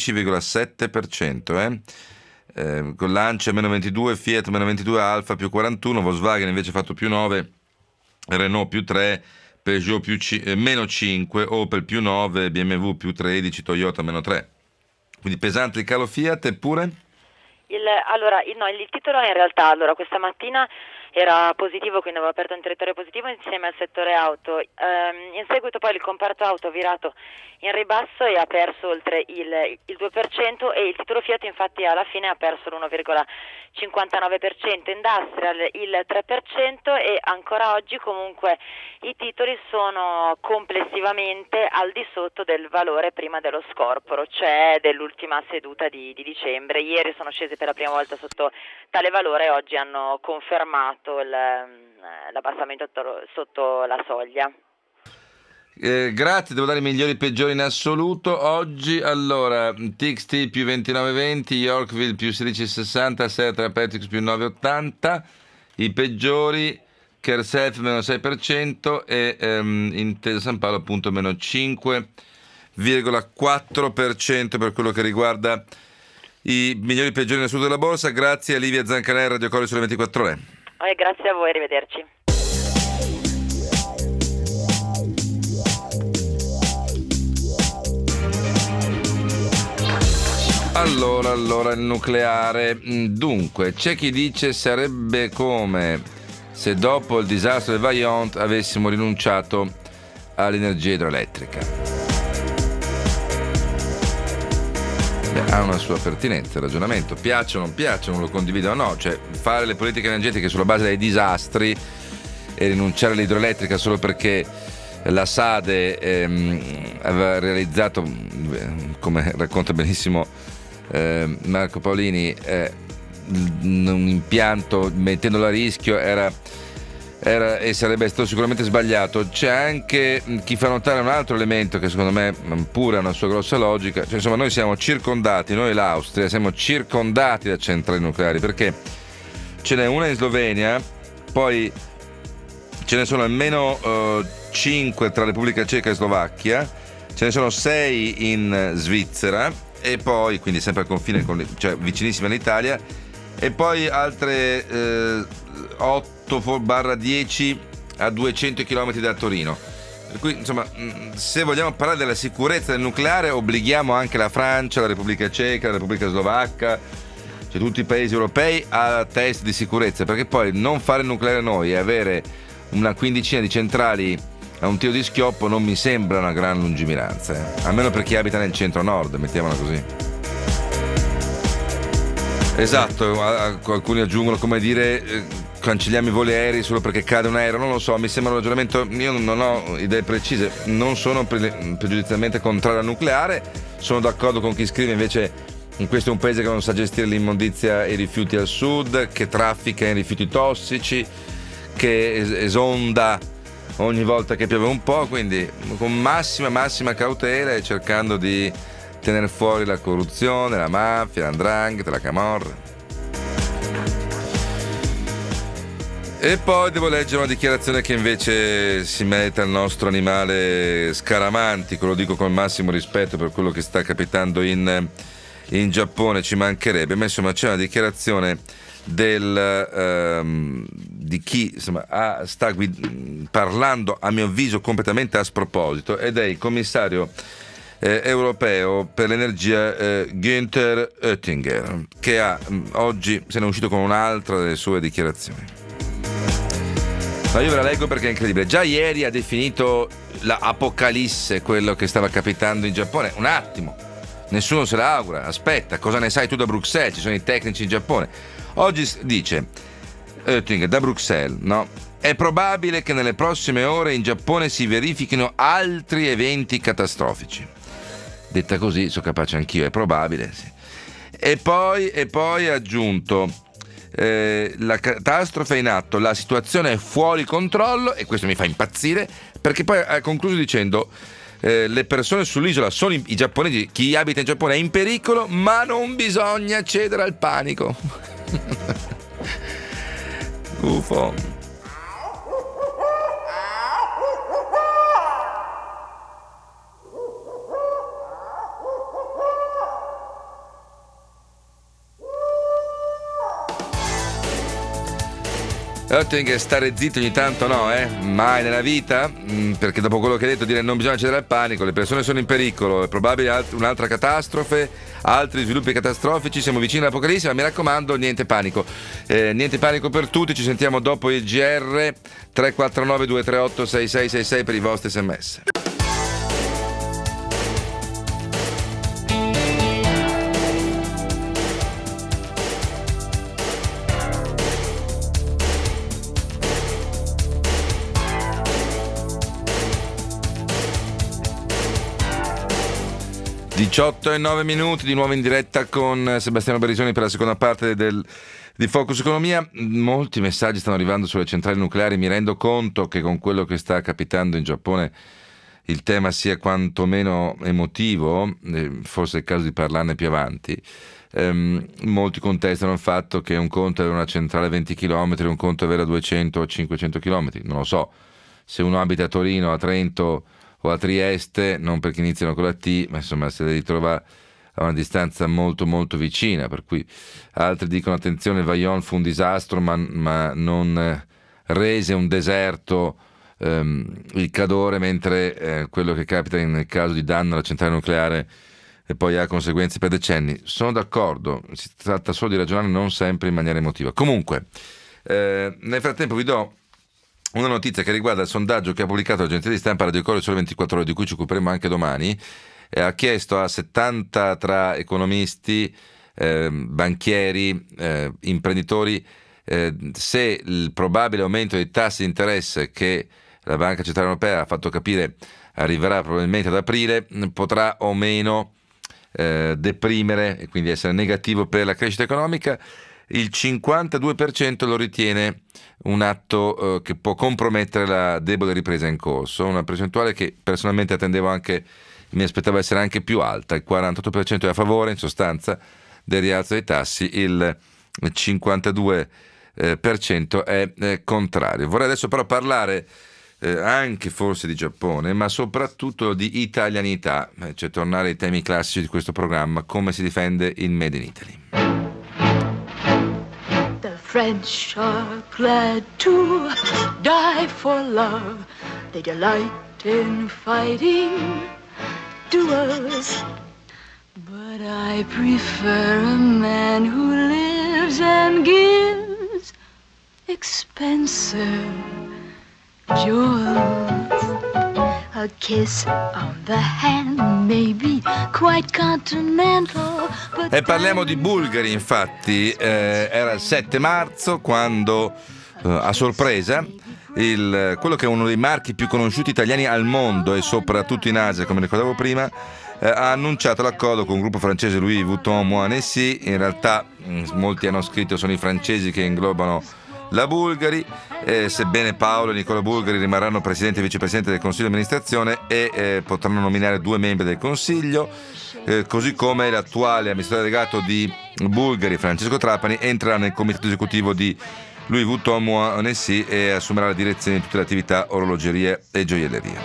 16,7%. Con Lancia meno 22, Fiat meno 22, Alfa più 41, Volkswagen invece ha fatto più 9, Renault più 3, Peugeot meno 5, Opel più 9, BMW più 13, Toyota meno 3. Quindi pesante il calo Fiat, eppure? Il titolo in realtà questa mattina era positivo, quindi aveva aperto un territorio positivo insieme al settore auto. In seguito poi il comparto auto ha virato in ribasso e ha perso oltre il 2%, e il titolo Fiat infatti alla fine ha perso l'1,59%, Industrial il 3%, e ancora oggi comunque i titoli sono complessivamente al di sotto del valore prima dello scorporo, cioè dell'ultima seduta di dicembre. Ieri sono scesi per la prima volta sotto tale valore e oggi hanno confermato l'abbassamento sotto la soglia. Grazie, devo dare i migliori e peggiori in assoluto. Oggi allora TXT più 29,20, Yorkville più 16,60, Sertra Petrix più 9,80. I peggiori Kersef meno 6% e Intesa San Paolo appunto meno 5,4% per quello che riguarda i migliori e peggiori in assoluto della borsa. Grazie a Livia Zancanè, Radio Cori sulle 24 ore. Grazie a voi, arrivederci. Allora, il nucleare. Dunque, c'è chi dice sarebbe come se dopo il disastro del Vaillant avessimo rinunciato all'energia idroelettrica. Ha una sua pertinenza il ragionamento, piace o non piace, non lo condivido o no, cioè fare le politiche energetiche sulla base dei disastri e rinunciare all'idroelettrica solo perché la SADE aveva realizzato, come racconta benissimo Marco Paolini, un impianto mettendolo a rischio era e sarebbe stato sicuramente sbagliato. C'è anche chi fa notare un altro elemento che secondo me pure ha una sua grossa logica, cioè, insomma, noi siamo circondati, noi e l'Austria siamo circondati da centrali nucleari, perché ce n'è una in Slovenia, poi ce ne sono almeno 5 tra Repubblica Ceca e Slovacchia, ce ne sono 6 in Svizzera, e poi quindi sempre al confine cioè vicinissime all'Italia, e poi altre 8/10 a 200 km da Torino. Per cui insomma, se vogliamo parlare della sicurezza del nucleare, obblighiamo anche la Francia, la Repubblica Ceca, la Repubblica Slovacca, cioè tutti i paesi europei a test di sicurezza, perché poi non fare il nucleare noi e avere una quindicina di centrali a un tiro di schioppo non mi sembra una gran lungimiranza, almeno per chi abita nel centro-nord, mettiamola così. Esatto, alcuni aggiungono, come dire, cancelliamo i voli aerei solo perché cade un aereo, non lo so, mi sembra un ragionamento, io non ho idee precise, non sono pregiudizialmente contrario al nucleare, sono d'accordo con chi scrive invece in questo è un paese che non sa gestire l'immondizia e i rifiuti al sud, che traffica in rifiuti tossici, che esonda ogni volta che piove un po', quindi con massima cautela e cercando di tenere fuori la corruzione, la mafia, la 'ndrangheta, la camorra. E poi devo leggere una dichiarazione che invece si merita il nostro animale scaramantico, lo dico con il massimo rispetto per quello che sta capitando in Giappone, ci mancherebbe, ma insomma c'è una dichiarazione di chi insomma sta parlando a mio avviso completamente a sproposito, ed è il commissario europeo per l'energia Günther Oettinger, che oggi se ne è uscito con un'altra delle sue dichiarazioni. Ma io ve la leggo perché è incredibile. Già ieri ha definito l'apocalisse quello che stava capitando in Giappone. Un attimo, nessuno se la augura, aspetta, cosa ne sai tu da Bruxelles? Ci sono i tecnici in Giappone. Oggi dice Oettinger da Bruxelles, no? È probabile che nelle prossime ore in Giappone si verifichino altri eventi catastrofici. Detta così, sono capace anch'io, è probabile, sì. E poi ha aggiunto la catastrofe è in atto, la situazione è fuori controllo, e questo mi fa impazzire, perché poi ha concluso dicendo le persone sull'isola sono i giapponesi, chi abita in Giappone è in pericolo, ma non bisogna cedere al panico. UFO. Oettinger, stare zitto ogni tanto no, mai nella vita, perché dopo quello che hai detto, dire non bisogna cedere al panico, le persone sono in pericolo, è probabile un'altra catastrofe, altri sviluppi catastrofici, siamo vicini all'apocalisse, ma mi raccomando, niente panico per tutti. Ci sentiamo dopo il GR. 349 238 6666 per i vostri SMS. 18:09 di nuovo in diretta con Sebastiano Barisoni per la seconda parte di Focus Economia. Molti messaggi stanno arrivando sulle centrali nucleari. Mi rendo conto che con quello che sta capitando in Giappone il tema sia quantomeno emotivo, forse è il caso di parlarne più avanti. Molti contestano il fatto che un conto è avere una centrale a 20 km, un conto è avere a 200 o 500 km. Non lo so, se uno abita a Torino, a Trento o a Trieste, non perché iniziano con la T, ma insomma se le ritrova a una distanza molto molto vicina, per cui altri dicono attenzione, Vajont fu un disastro, ma non rese un deserto il Cadore, mentre quello che capita nel caso di danno alla centrale nucleare e poi ha conseguenze per decenni. Sono d'accordo, si tratta solo di ragionare non sempre in maniera emotiva. Comunque, nel frattempo vi do una notizia che riguarda il sondaggio che ha pubblicato l'agenzia di stampa Radio Coro Sole 24 Ore, di cui ci occuperemo anche domani. Ha chiesto a 70 tra economisti, banchieri, imprenditori, se il probabile aumento dei tassi di interesse che la Banca Centrale Europea ha fatto capire arriverà probabilmente ad aprile, potrà o meno deprimere e quindi essere negativo per la crescita economica. Il 52% lo ritiene un atto che può compromettere la debole ripresa in corso, una percentuale che personalmente mi aspettavo essere anche più alta. Il 48% è a favore, in sostanza, del rialzo dei tassi, il 52% è contrario. Vorrei adesso però parlare anche forse di Giappone, ma soprattutto di italianità, cioè tornare ai temi classici di questo programma, come si difende il Made in Italy. The French are glad to die for love. They delight in fighting duels. But I prefer a man who lives and gives expensive jewels. A kiss on the hand may be quite continental. E parliamo di Bulgari, infatti. Era il 7 marzo quando, a sorpresa, quello che è uno dei marchi più conosciuti italiani al mondo e soprattutto in Asia, come ricordavo prima, ha annunciato l'accordo con il gruppo francese Louis Vuitton Moët Hennessy. In realtà molti hanno scritto sono i francesi che inglobano la Bulgari, sebbene Paolo e Nicola Bulgari rimarranno presidente e vicepresidente del consiglio di amministrazione e potranno nominare 2 membri del consiglio, così come l'attuale amministratore delegato di Bulgari, Francesco Trapani, entrerà nel comitato esecutivo di Louis Vuitton Moët Hennessy e assumerà la direzione di tutte le attività orologeria e gioielleria.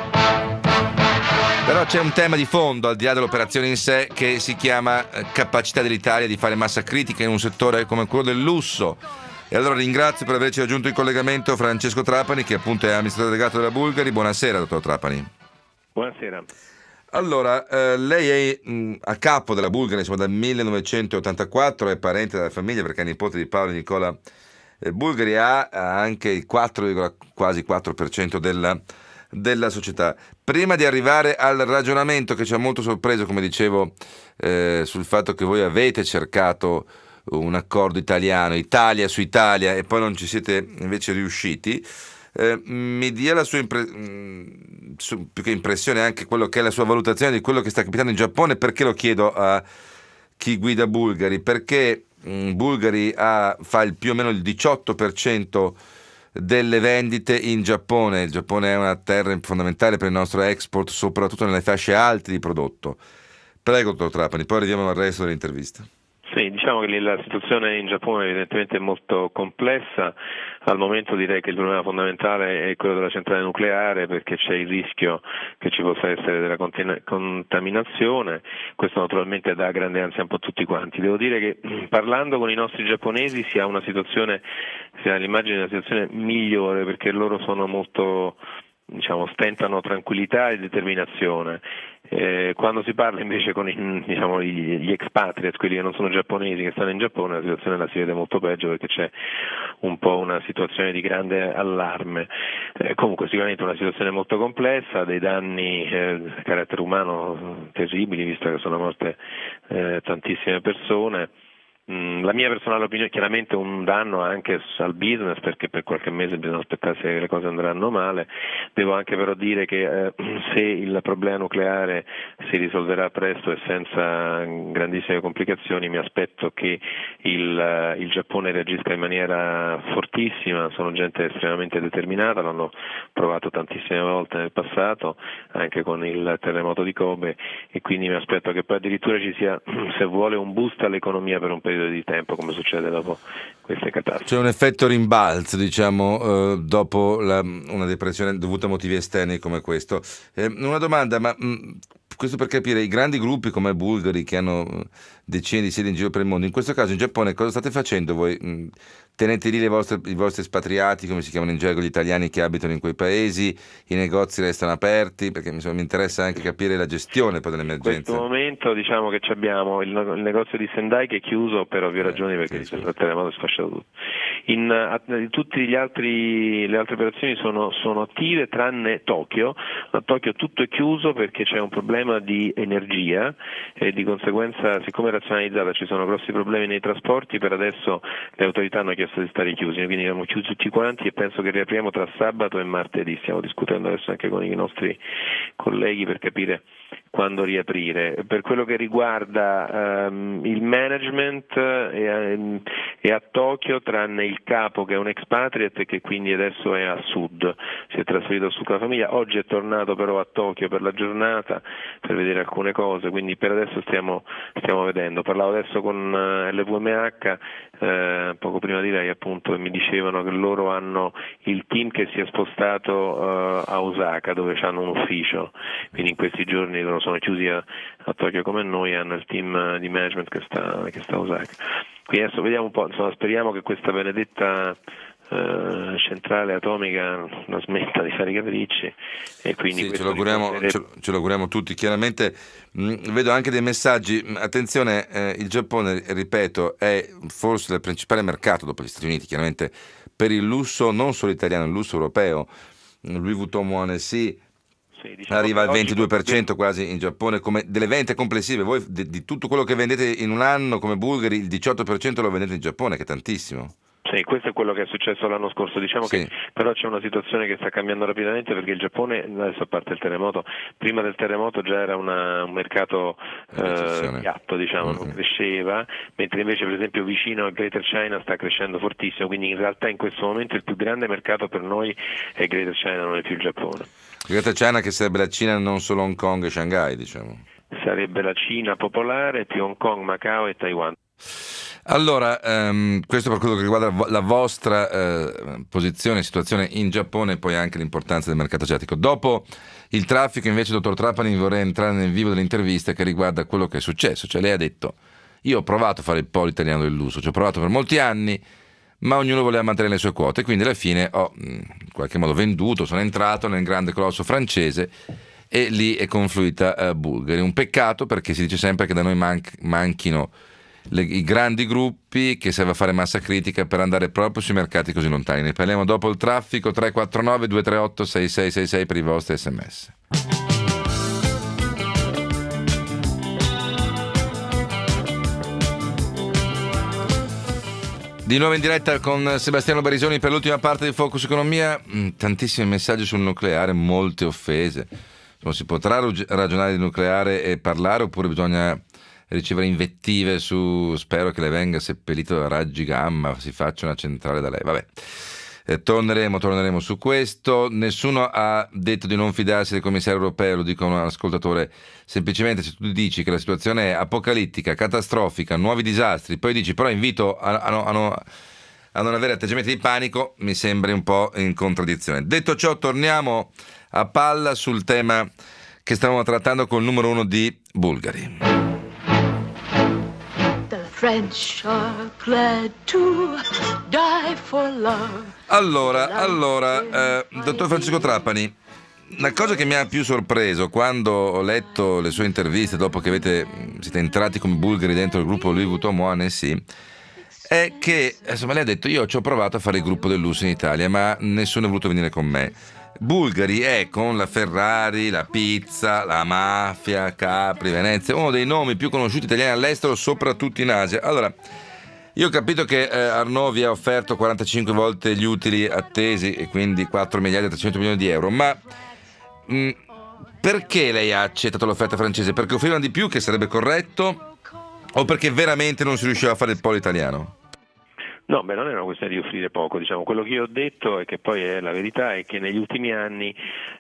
Però c'è un tema di fondo, al di là dell'operazione in sé, che si chiama capacità dell'Italia di fare massa critica in un settore come quello del lusso. E allora ringrazio per averci raggiunto in collegamento Francesco Trapani, che appunto è amministratore delegato della Bulgari. Buonasera, dottor Trapani. Buonasera. Allora, lei è a capo della Bulgari, insomma, dal 1984, è parente della famiglia perché è nipote di Paolo e Nicola Bulgari, ha anche il 4, quasi 4% della società. Prima di arrivare al ragionamento che ci ha molto sorpreso, come dicevo, sul fatto che voi avete cercato un accordo italiano, Italia su Italia, e poi non ci siete invece riusciti, mi dia la sua più che impressione, anche quello che è la sua valutazione di quello che sta capitando in Giappone. Perché lo chiedo a chi guida Bulgari? Perché Bulgari fa più o meno il 18% delle vendite in Giappone. Il Giappone è una terra fondamentale per il nostro export, soprattutto nelle fasce alte di prodotto. Prego, dottor Trapani, poi arriviamo al resto dell'intervista. Sì, diciamo che la situazione in Giappone evidentemente è molto complessa. Al momento direi che il problema fondamentale è quello della centrale nucleare, perché c'è il rischio che ci possa essere della contaminazione. Questo naturalmente dà grande ansia un po' a tutti quanti. Devo dire che parlando con i nostri giapponesi si ha l'immagine di una situazione migliore, perché loro sono molto, stentano tranquillità e determinazione. Quando si parla invece con gli expatriates, quelli che non sono giapponesi, che stanno in Giappone, la situazione la si vede molto peggio, perché c'è un po' una situazione di grande allarme. Comunque sicuramente una situazione molto complessa, dei danni a carattere umano terribili, visto che sono morte tantissime persone. La mia personale opinione è chiaramente un danno anche al business, perché per qualche mese bisogna aspettare se le cose andranno male. Devo anche però dire che se il problema nucleare si risolverà presto e senza grandissime complicazioni, mi aspetto che il Giappone reagisca in maniera fortissima. Sono gente estremamente determinata, l'hanno provato tantissime volte nel passato, anche con il terremoto di Kobe, e quindi mi aspetto che poi addirittura ci sia, se vuole, un boost all'economia per un periodo di tempo, come succede dopo queste catastrofi. C'è un effetto rimbalzo, dopo una depressione dovuta a motivi esterni come questo. Una domanda, ma questo per capire, i grandi gruppi come Bulgari, che hanno decine di sedi in giro per il mondo, in questo caso in Giappone cosa state facendo voi? Tenete lì i vostri espatriati, come si chiamano in gergo gli italiani che abitano in quei paesi? I negozi restano aperti? Perché mi interessa anche capire la gestione poi dell'emergenza. In questo momento diciamo che abbiamo il negozio di Sendai che è chiuso per ovvie ragioni, perché il terremoto è sfasciato tutto. Tutte le altre operazioni sono attive tranne Tokyo. A Tokyo tutto è chiuso perché c'è un problema di energia e di conseguenza, siccome è razionalizzata, ci sono grossi problemi nei trasporti. Per adesso le autorità hanno chiesto di stare chiusi, quindi abbiamo chiusi tutti quanti e penso che riapriamo tra sabato e martedì. Stiamo discutendo adesso anche con i nostri colleghi per capire quando riaprire. Per quello che riguarda il management è a Tokyo, tranne il capo che è un expatriate, che quindi adesso è a sud, si è trasferito su con la famiglia. Oggi è tornato però a Tokyo per la giornata per vedere alcune cose, quindi per adesso stiamo vedendo. Parlavo adesso con LVMH poco prima di lei, appunto, e mi dicevano che loro hanno il team che si è spostato a Osaka, dove hanno un ufficio, quindi in questi giorni loro sono chiusi a Tokyo come noi, hanno il team di management che sta a Osaka. Quindi adesso vediamo un po', speriamo che questa benedetta centrale atomica la smetta di fare i capricci, e quindi ce lo auguriamo tutti. Chiaramente vedo anche dei messaggi. Attenzione, il Giappone, ripeto, è forse il principale mercato dopo gli Stati Uniti, chiaramente, per il lusso non solo italiano, il lusso europeo. Louis Vuitton Moët Hennessy arriva al 22% quasi in Giappone, come delle vendite complessive. Voi di tutto quello che vendete in un anno come Bulgari, il 18% lo vendete in Giappone, che è tantissimo. Sì, questo è quello che è successo l'anno scorso. Diciamo che però c'è una situazione che sta cambiando rapidamente, perché il Giappone, adesso a parte il terremoto, prima del terremoto già era un mercato piatto, non cresceva, mentre invece per esempio vicino a Greater China sta crescendo fortissimo, quindi in realtà in questo momento il più grande mercato per noi è Greater China, non è più il Giappone. Greater China, che sarebbe la Cina, non solo Hong Kong e Shanghai, Sarebbe la Cina popolare più Hong Kong, Macao e Taiwan. Allora, questo per quello che riguarda la vostra posizione, situazione in Giappone, e poi anche l'importanza del mercato asiatico. Dopo il traffico, invece, dottor Trapani, vorrei entrare nel vivo dell'intervista, che riguarda quello che è successo. Cioè, lei ha detto: io ho provato a fare il polo italiano del lusso, ci ho provato per molti anni, ma ognuno voleva mantenere le sue quote, quindi alla fine ho in qualche modo venduto, sono entrato nel grande colosso francese e lì è confluita Bulgari. Un peccato, perché si dice sempre che da noi manchino i grandi gruppi, che serve a fare massa critica per andare proprio sui mercati così lontani. Ne parliamo dopo il traffico. 349 238 6666 per i vostri sms. Di nuovo in diretta con Sebastiano Barisoni per l'ultima parte di Focus Economia. Tantissimi messaggi sul nucleare, molte offese. Si potrà ragionare di nucleare e parlare, oppure bisogna ricevere invettive su spero che le venga seppellito da raggi gamma, si faccia una centrale da lei. Vabbè, Torneremo su questo. Nessuno ha detto di non fidarsi del commissario europeo, lo dico a un ascoltatore. Semplicemente, se tu dici che la situazione è apocalittica, catastrofica, nuovi disastri, poi dici però invito a non avere atteggiamenti di panico, mi sembra un po' in contraddizione. Detto ciò, torniamo a palla sul tema che stavamo trattando col numero 1 di Bulgari. The French are glad to die for love. Allora, dottor Francesco Trapani, la cosa che mi ha più sorpreso quando ho letto le sue interviste dopo che siete entrati come bulgari dentro il gruppo Louis Vuitton Moët Hennessy, è che insomma lei ha detto: io ci ho provato a fare il gruppo del lusso in Italia, ma nessuno è voluto venire con me. Bulgari è, con la Ferrari, la pizza, la mafia, Capri, Venezia, uno dei nomi più conosciuti italiani all'estero, soprattutto in Asia. Allora, io ho capito che Arnault vi ha offerto 45 volte gli utili attesi e quindi 4 miliardi e 300 milioni di euro, ma perché lei ha accettato l'offerta francese? Perché offrivano di più, che sarebbe corretto, o perché veramente non si riusciva a fare il polo italiano? No, non è una questione di offrire poco, diciamo. Quello che io ho detto, e che poi è la verità, è che negli ultimi anni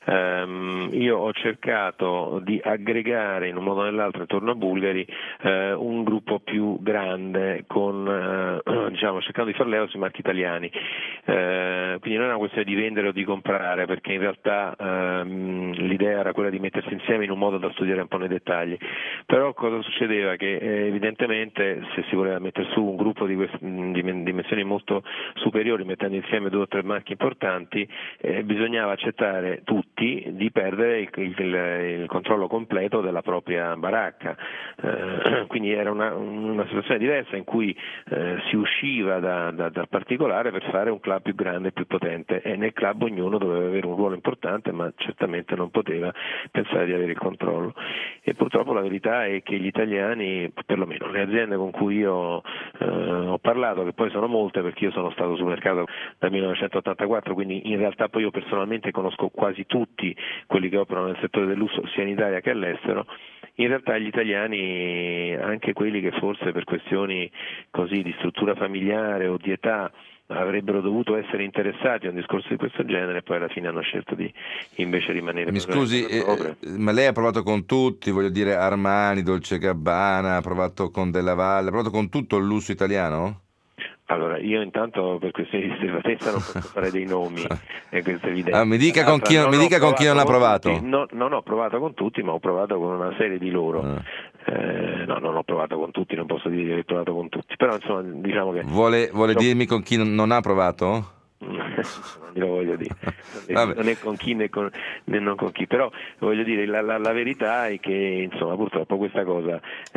io ho cercato di aggregare in un modo o nell'altro intorno a Bulgari un gruppo più grande, cercando di far leva sui marchi italiani. Quindi non è una questione di vendere o di comprare, perché in realtà l'idea era quella di mettersi insieme in un modo da studiare un po' nei dettagli. Però cosa succedeva? Che evidentemente, se si voleva mettere su un gruppo di dimensioni molto superiori, mettendo insieme 2 o 3 marchi importanti, bisognava accettare tutti di perdere il controllo completo della propria baracca. Quindi era una situazione diversa, in cui si usciva dal particolare per fare un club più grande e più potente, e nel club ognuno doveva avere un ruolo importante, ma certamente non poteva pensare di avere il controllo. E purtroppo la verità è che gli italiani, perlomeno le aziende con cui io ho parlato, che poi sono molte perché io sono stato sul mercato dal 1984, quindi in realtà poi io personalmente conosco quasi tutti quelli che operano nel settore del lusso sia in Italia che all'estero. In realtà gli italiani, anche quelli che forse per questioni così di struttura familiare o di età avrebbero dovuto essere interessati a un discorso di questo genere, poi alla fine hanno scelto di invece rimanere. Mi scusi, ma lei ha provato con tutti, voglio dire Armani, Dolce & Gabbana, ha provato con Della Valle, ha provato con tutto il lusso italiano? Allora, io intanto per questioni di riservatezza non posso fare dei nomi, e questo è evidente. Mi dica con chi non ha provato. Non ho provato con tutti, ma ho provato con una serie di loro. No, non ho provato con tutti, non posso dire di aver provato con tutti, però insomma diciamo che... Vuole dirmi con chi non ha provato? Non glielo voglio dire, non è con chi né non con chi, però voglio dire la verità è che insomma purtroppo questa cosa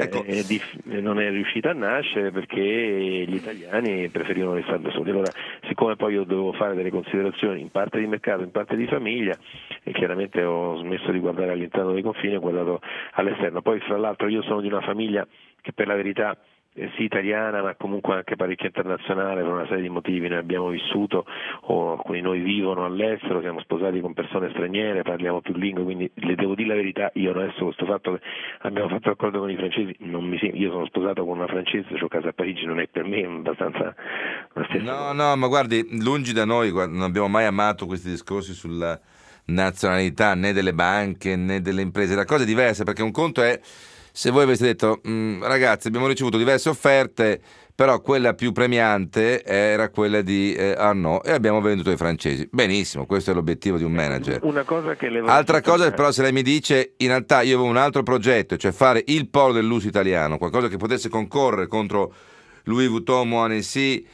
non è riuscita a nascere perché gli italiani preferivano restare da soli. Allora, siccome poi io dovevo fare delle considerazioni in parte di mercato, in parte di famiglia, e chiaramente ho smesso di guardare all'interno dei confini, ho guardato all'esterno. Poi fra l'altro io sono di una famiglia che per la verità sì italiana, ma comunque anche parecchio internazionale per una serie di motivi. Noi abbiamo vissuto, o alcuni di noi vivono all'estero, siamo sposati con persone straniere, parliamo più lingue, quindi le devo dire la verità, io adesso questo fatto che abbiamo fatto accordo con i francesi, io sono sposato con una francese, ho casa a Parigi, non è per me abbastanza la stessa cosa. No, ma guardi, lungi da noi, non abbiamo mai amato questi discorsi sulla nazionalità né delle banche né delle imprese. La cosa è diversa, perché un conto è se voi aveste detto ragazzi, abbiamo ricevuto diverse offerte, però quella più premiante era quella di Arnault e abbiamo venduto ai francesi. Benissimo, questo è l'obiettivo di un manager. Altra cosa però, se lei mi dice in realtà io avevo un altro progetto, cioè fare il polo del lusso italiano, qualcosa che potesse concorrere contro Louis Vuitton, Moët Hennessy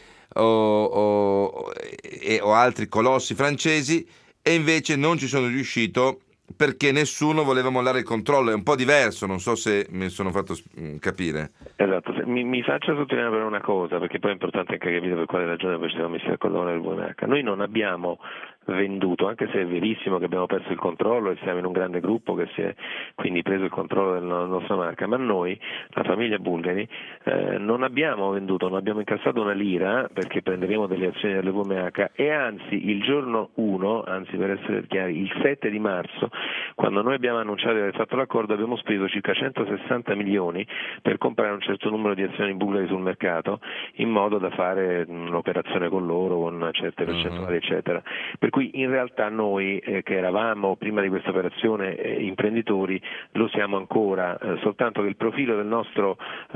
o altri colossi francesi, e invece non ci sono riuscito perché nessuno voleva mollare il controllo. È un po' diverso, non so se mi sono fatto capire. Esatto, mi faccio sottolineare per una cosa, perché poi è importante anche capire per quale ragione poi ci siamo messi d'accordo con il VNH. Noi non abbiamo venduto, anche se è verissimo che abbiamo perso il controllo e siamo in un grande gruppo che si è quindi preso il controllo della nostra marca, ma noi, la famiglia Bulgari, non abbiamo venduto, non abbiamo incassato una lira perché prenderemo delle azioni delle VMH, e anzi il giorno 1, anzi per essere chiari, il 7 di marzo, quando noi abbiamo annunciato di aver fatto l'accordo, abbiamo speso circa 160 milioni per comprare un certo numero di azioni Bulgari sul mercato, in modo da fare un'operazione con loro con certe percentuali eccetera. Per cui in realtà noi che eravamo prima di questa operazione imprenditori lo siamo ancora, soltanto che il profilo del nostro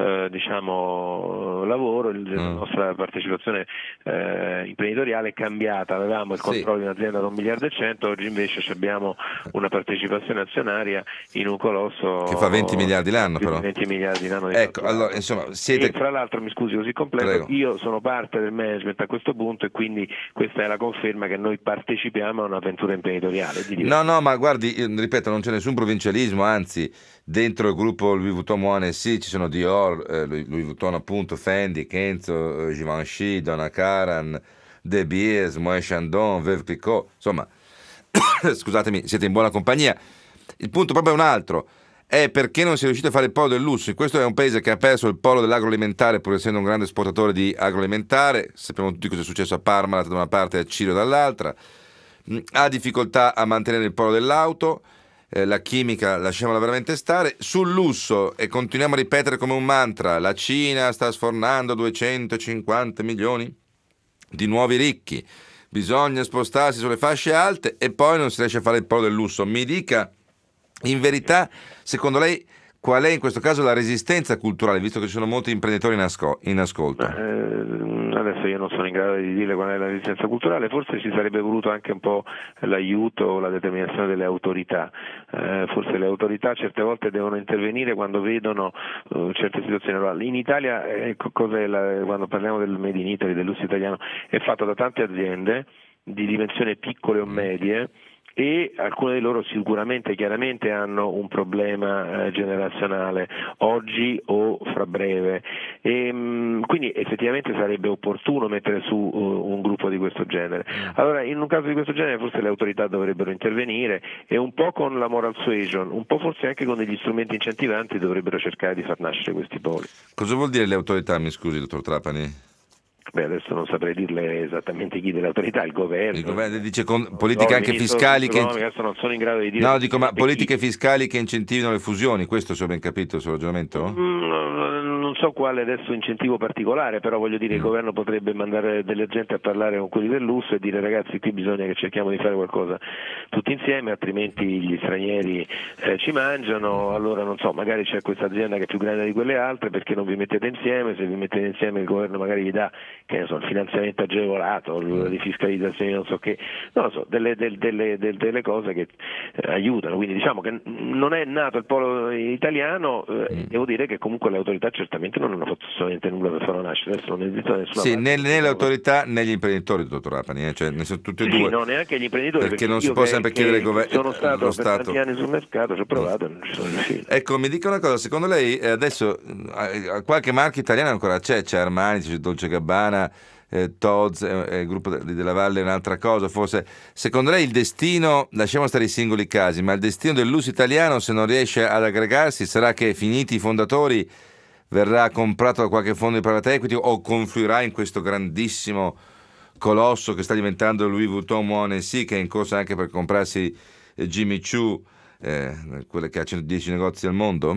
lavoro, della nostra partecipazione imprenditoriale è cambiata. Avevamo il controllo di un'azienda da 1,1 miliardi, oggi invece abbiamo una partecipazione azionaria in un colosso che fa 20 miliardi l'anno, però 20 miliardi l'anno di ecco, allora, insomma, siete... E fra l'altro, mi scusi così completo, Prego. Io sono parte del management a questo punto, e quindi questa è la conferma che noi partecipiamo a un'avventura imprenditoriale. No, ma guardi, ripeto, non c'è nessun provincialismo, anzi, dentro il gruppo Louis Vuitton Moët Hennessy ci sono Dior, Louis Vuitton appunto, Fendi, Kenzo, Givenchy, Donna Karan, De Beers, Moët Chandon, Veuve Clicquot, insomma, scusatemi, siete in buona compagnia. Il punto proprio è un altro, è perché non si è riuscito a fare il polo del lusso. Questo è un paese che ha perso il polo dell'agroalimentare, pur essendo un grande esportatore di agroalimentare. Sappiamo tutti cosa è successo a Parmalat da una parte e a Ciro dall'altra. Ha difficoltà a mantenere il polo dell'auto, la chimica lasciamola veramente stare. Sul lusso, e continuiamo a ripetere come un mantra, la Cina sta sfornando 250 milioni di nuovi ricchi, bisogna spostarsi sulle fasce alte, e poi non si riesce a fare il polo del lusso. Mi dica, in verità, secondo lei, qual è in questo caso la resistenza culturale, visto che ci sono molti imprenditori in ascolto? Adesso io non sono in grado di dire qual è la resistenza culturale, forse ci sarebbe voluto anche un po' l'aiuto o la determinazione delle autorità. Forse le autorità certe volte devono intervenire quando vedono certe situazioni. In Italia, quando parliamo del Made in Italy, del lusso italiano, è fatto da tante aziende di dimensione piccole o medie, e alcune di loro sicuramente chiaramente hanno un problema generazionale oggi o fra breve, e quindi effettivamente sarebbe opportuno mettere su un gruppo di questo genere. Allora, in un caso di questo genere forse le autorità dovrebbero intervenire, e un po' con la moral suasion, un po' forse anche con degli strumenti incentivanti dovrebbero cercare di far nascere questi poli. Cosa vuol dire le autorità, mi scusi, dottor Trapani? Adesso non saprei dirle esattamente chi delle autorità, il governo dice con politiche anche fiscali che adesso non sono in grado di dire. No, dico, ma politiche fiscali che incentivino le fusioni, questo se ho ben capito il suo ragionamento? Non so quale adesso incentivo particolare, però voglio dire, il governo potrebbe mandare delle gente a parlare con quelli del lusso e dire: ragazzi, qui bisogna che cerchiamo di fare qualcosa tutti insieme, altrimenti gli stranieri ci mangiano. Allora non so, magari c'è questa azienda che è più grande di quelle altre, perché non vi mettete insieme? Se vi mettete insieme il governo magari vi dà, che ne so, il finanziamento agevolato, di fiscalizzazione, non so che, non lo so, delle cose che aiutano. Quindi diciamo che non è nato il polo italiano, devo dire che comunque le autorità certamente non hanno fatto assolutamente nulla per farlo nascere. Adesso non esiste da nessuna parte. Né le autorità né gli imprenditori, dottor Rapani, cioè ne sono tutti e due. No, neanche gli imprenditori, perché non si può sempre chiedere al governo. Sono stato per tanti anni sul mercato, ci ho provato e non ci sono riuscito. Ecco, mi dica una cosa, secondo lei adesso qualche marca italiana ancora c'è Armani, c'è Dolce Gabbana, Tod's, il gruppo della Valle è un'altra cosa, forse. Secondo lei il destino, lasciamo stare i singoli casi, ma il destino del lusso italiano, se non riesce ad aggregarsi, sarà che finiti i fondatori verrà comprato da qualche fondo di private equity, o confluirà in questo grandissimo colosso che sta diventando Louis Vuitton Moët Hennessy, che è in corsa anche per comprarsi Jimmy Choo, quella che ha 110 negozi al mondo?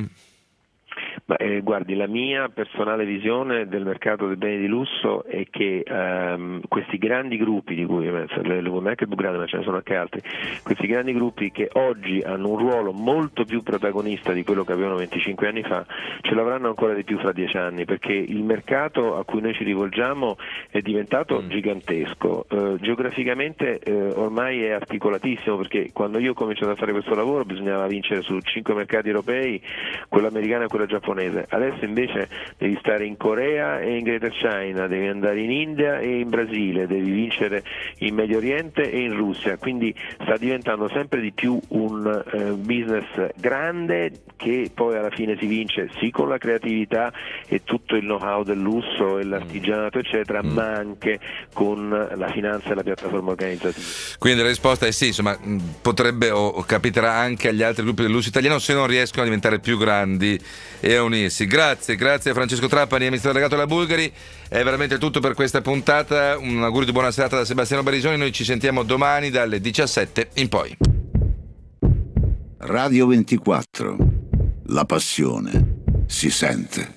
Guardi, la mia personale visione del mercato dei beni di lusso è che questi grandi gruppi, di cui le VMH è più grande, ma ce ne sono anche altri, questi grandi gruppi che oggi hanno un ruolo molto più protagonista di quello che avevano 25 anni fa, ce l'avranno ancora di più fra 10 anni, perché il mercato a cui noi ci rivolgiamo è diventato gigantesco, geograficamente ormai è articolatissimo, perché quando io ho cominciato a fare questo lavoro bisognava vincere su 5 mercati europei, quello americano e quello giapponese, giapponese. Adesso invece devi stare in Corea e in Greater China, devi andare in India e in Brasile, devi vincere in Medio Oriente e in Russia, quindi sta diventando sempre di più un business grande che poi alla fine si vince sì con la creatività e tutto il know-how del lusso e l'artigianato eccetera, ma anche con la finanza e la piattaforma organizzativa. Quindi la risposta è sì, insomma, potrebbe o capiterà anche agli altri gruppi del lusso italiano se non riescono a diventare più grandi e a unirsi. Grazie a Francesco Trapani, amministratore delegato alla Bulgari. È veramente tutto per questa puntata. Un augurio di buona serata da Sebastiano Barisoni. Noi ci sentiamo domani dalle 17 in poi. Radio 24. La passione si sente.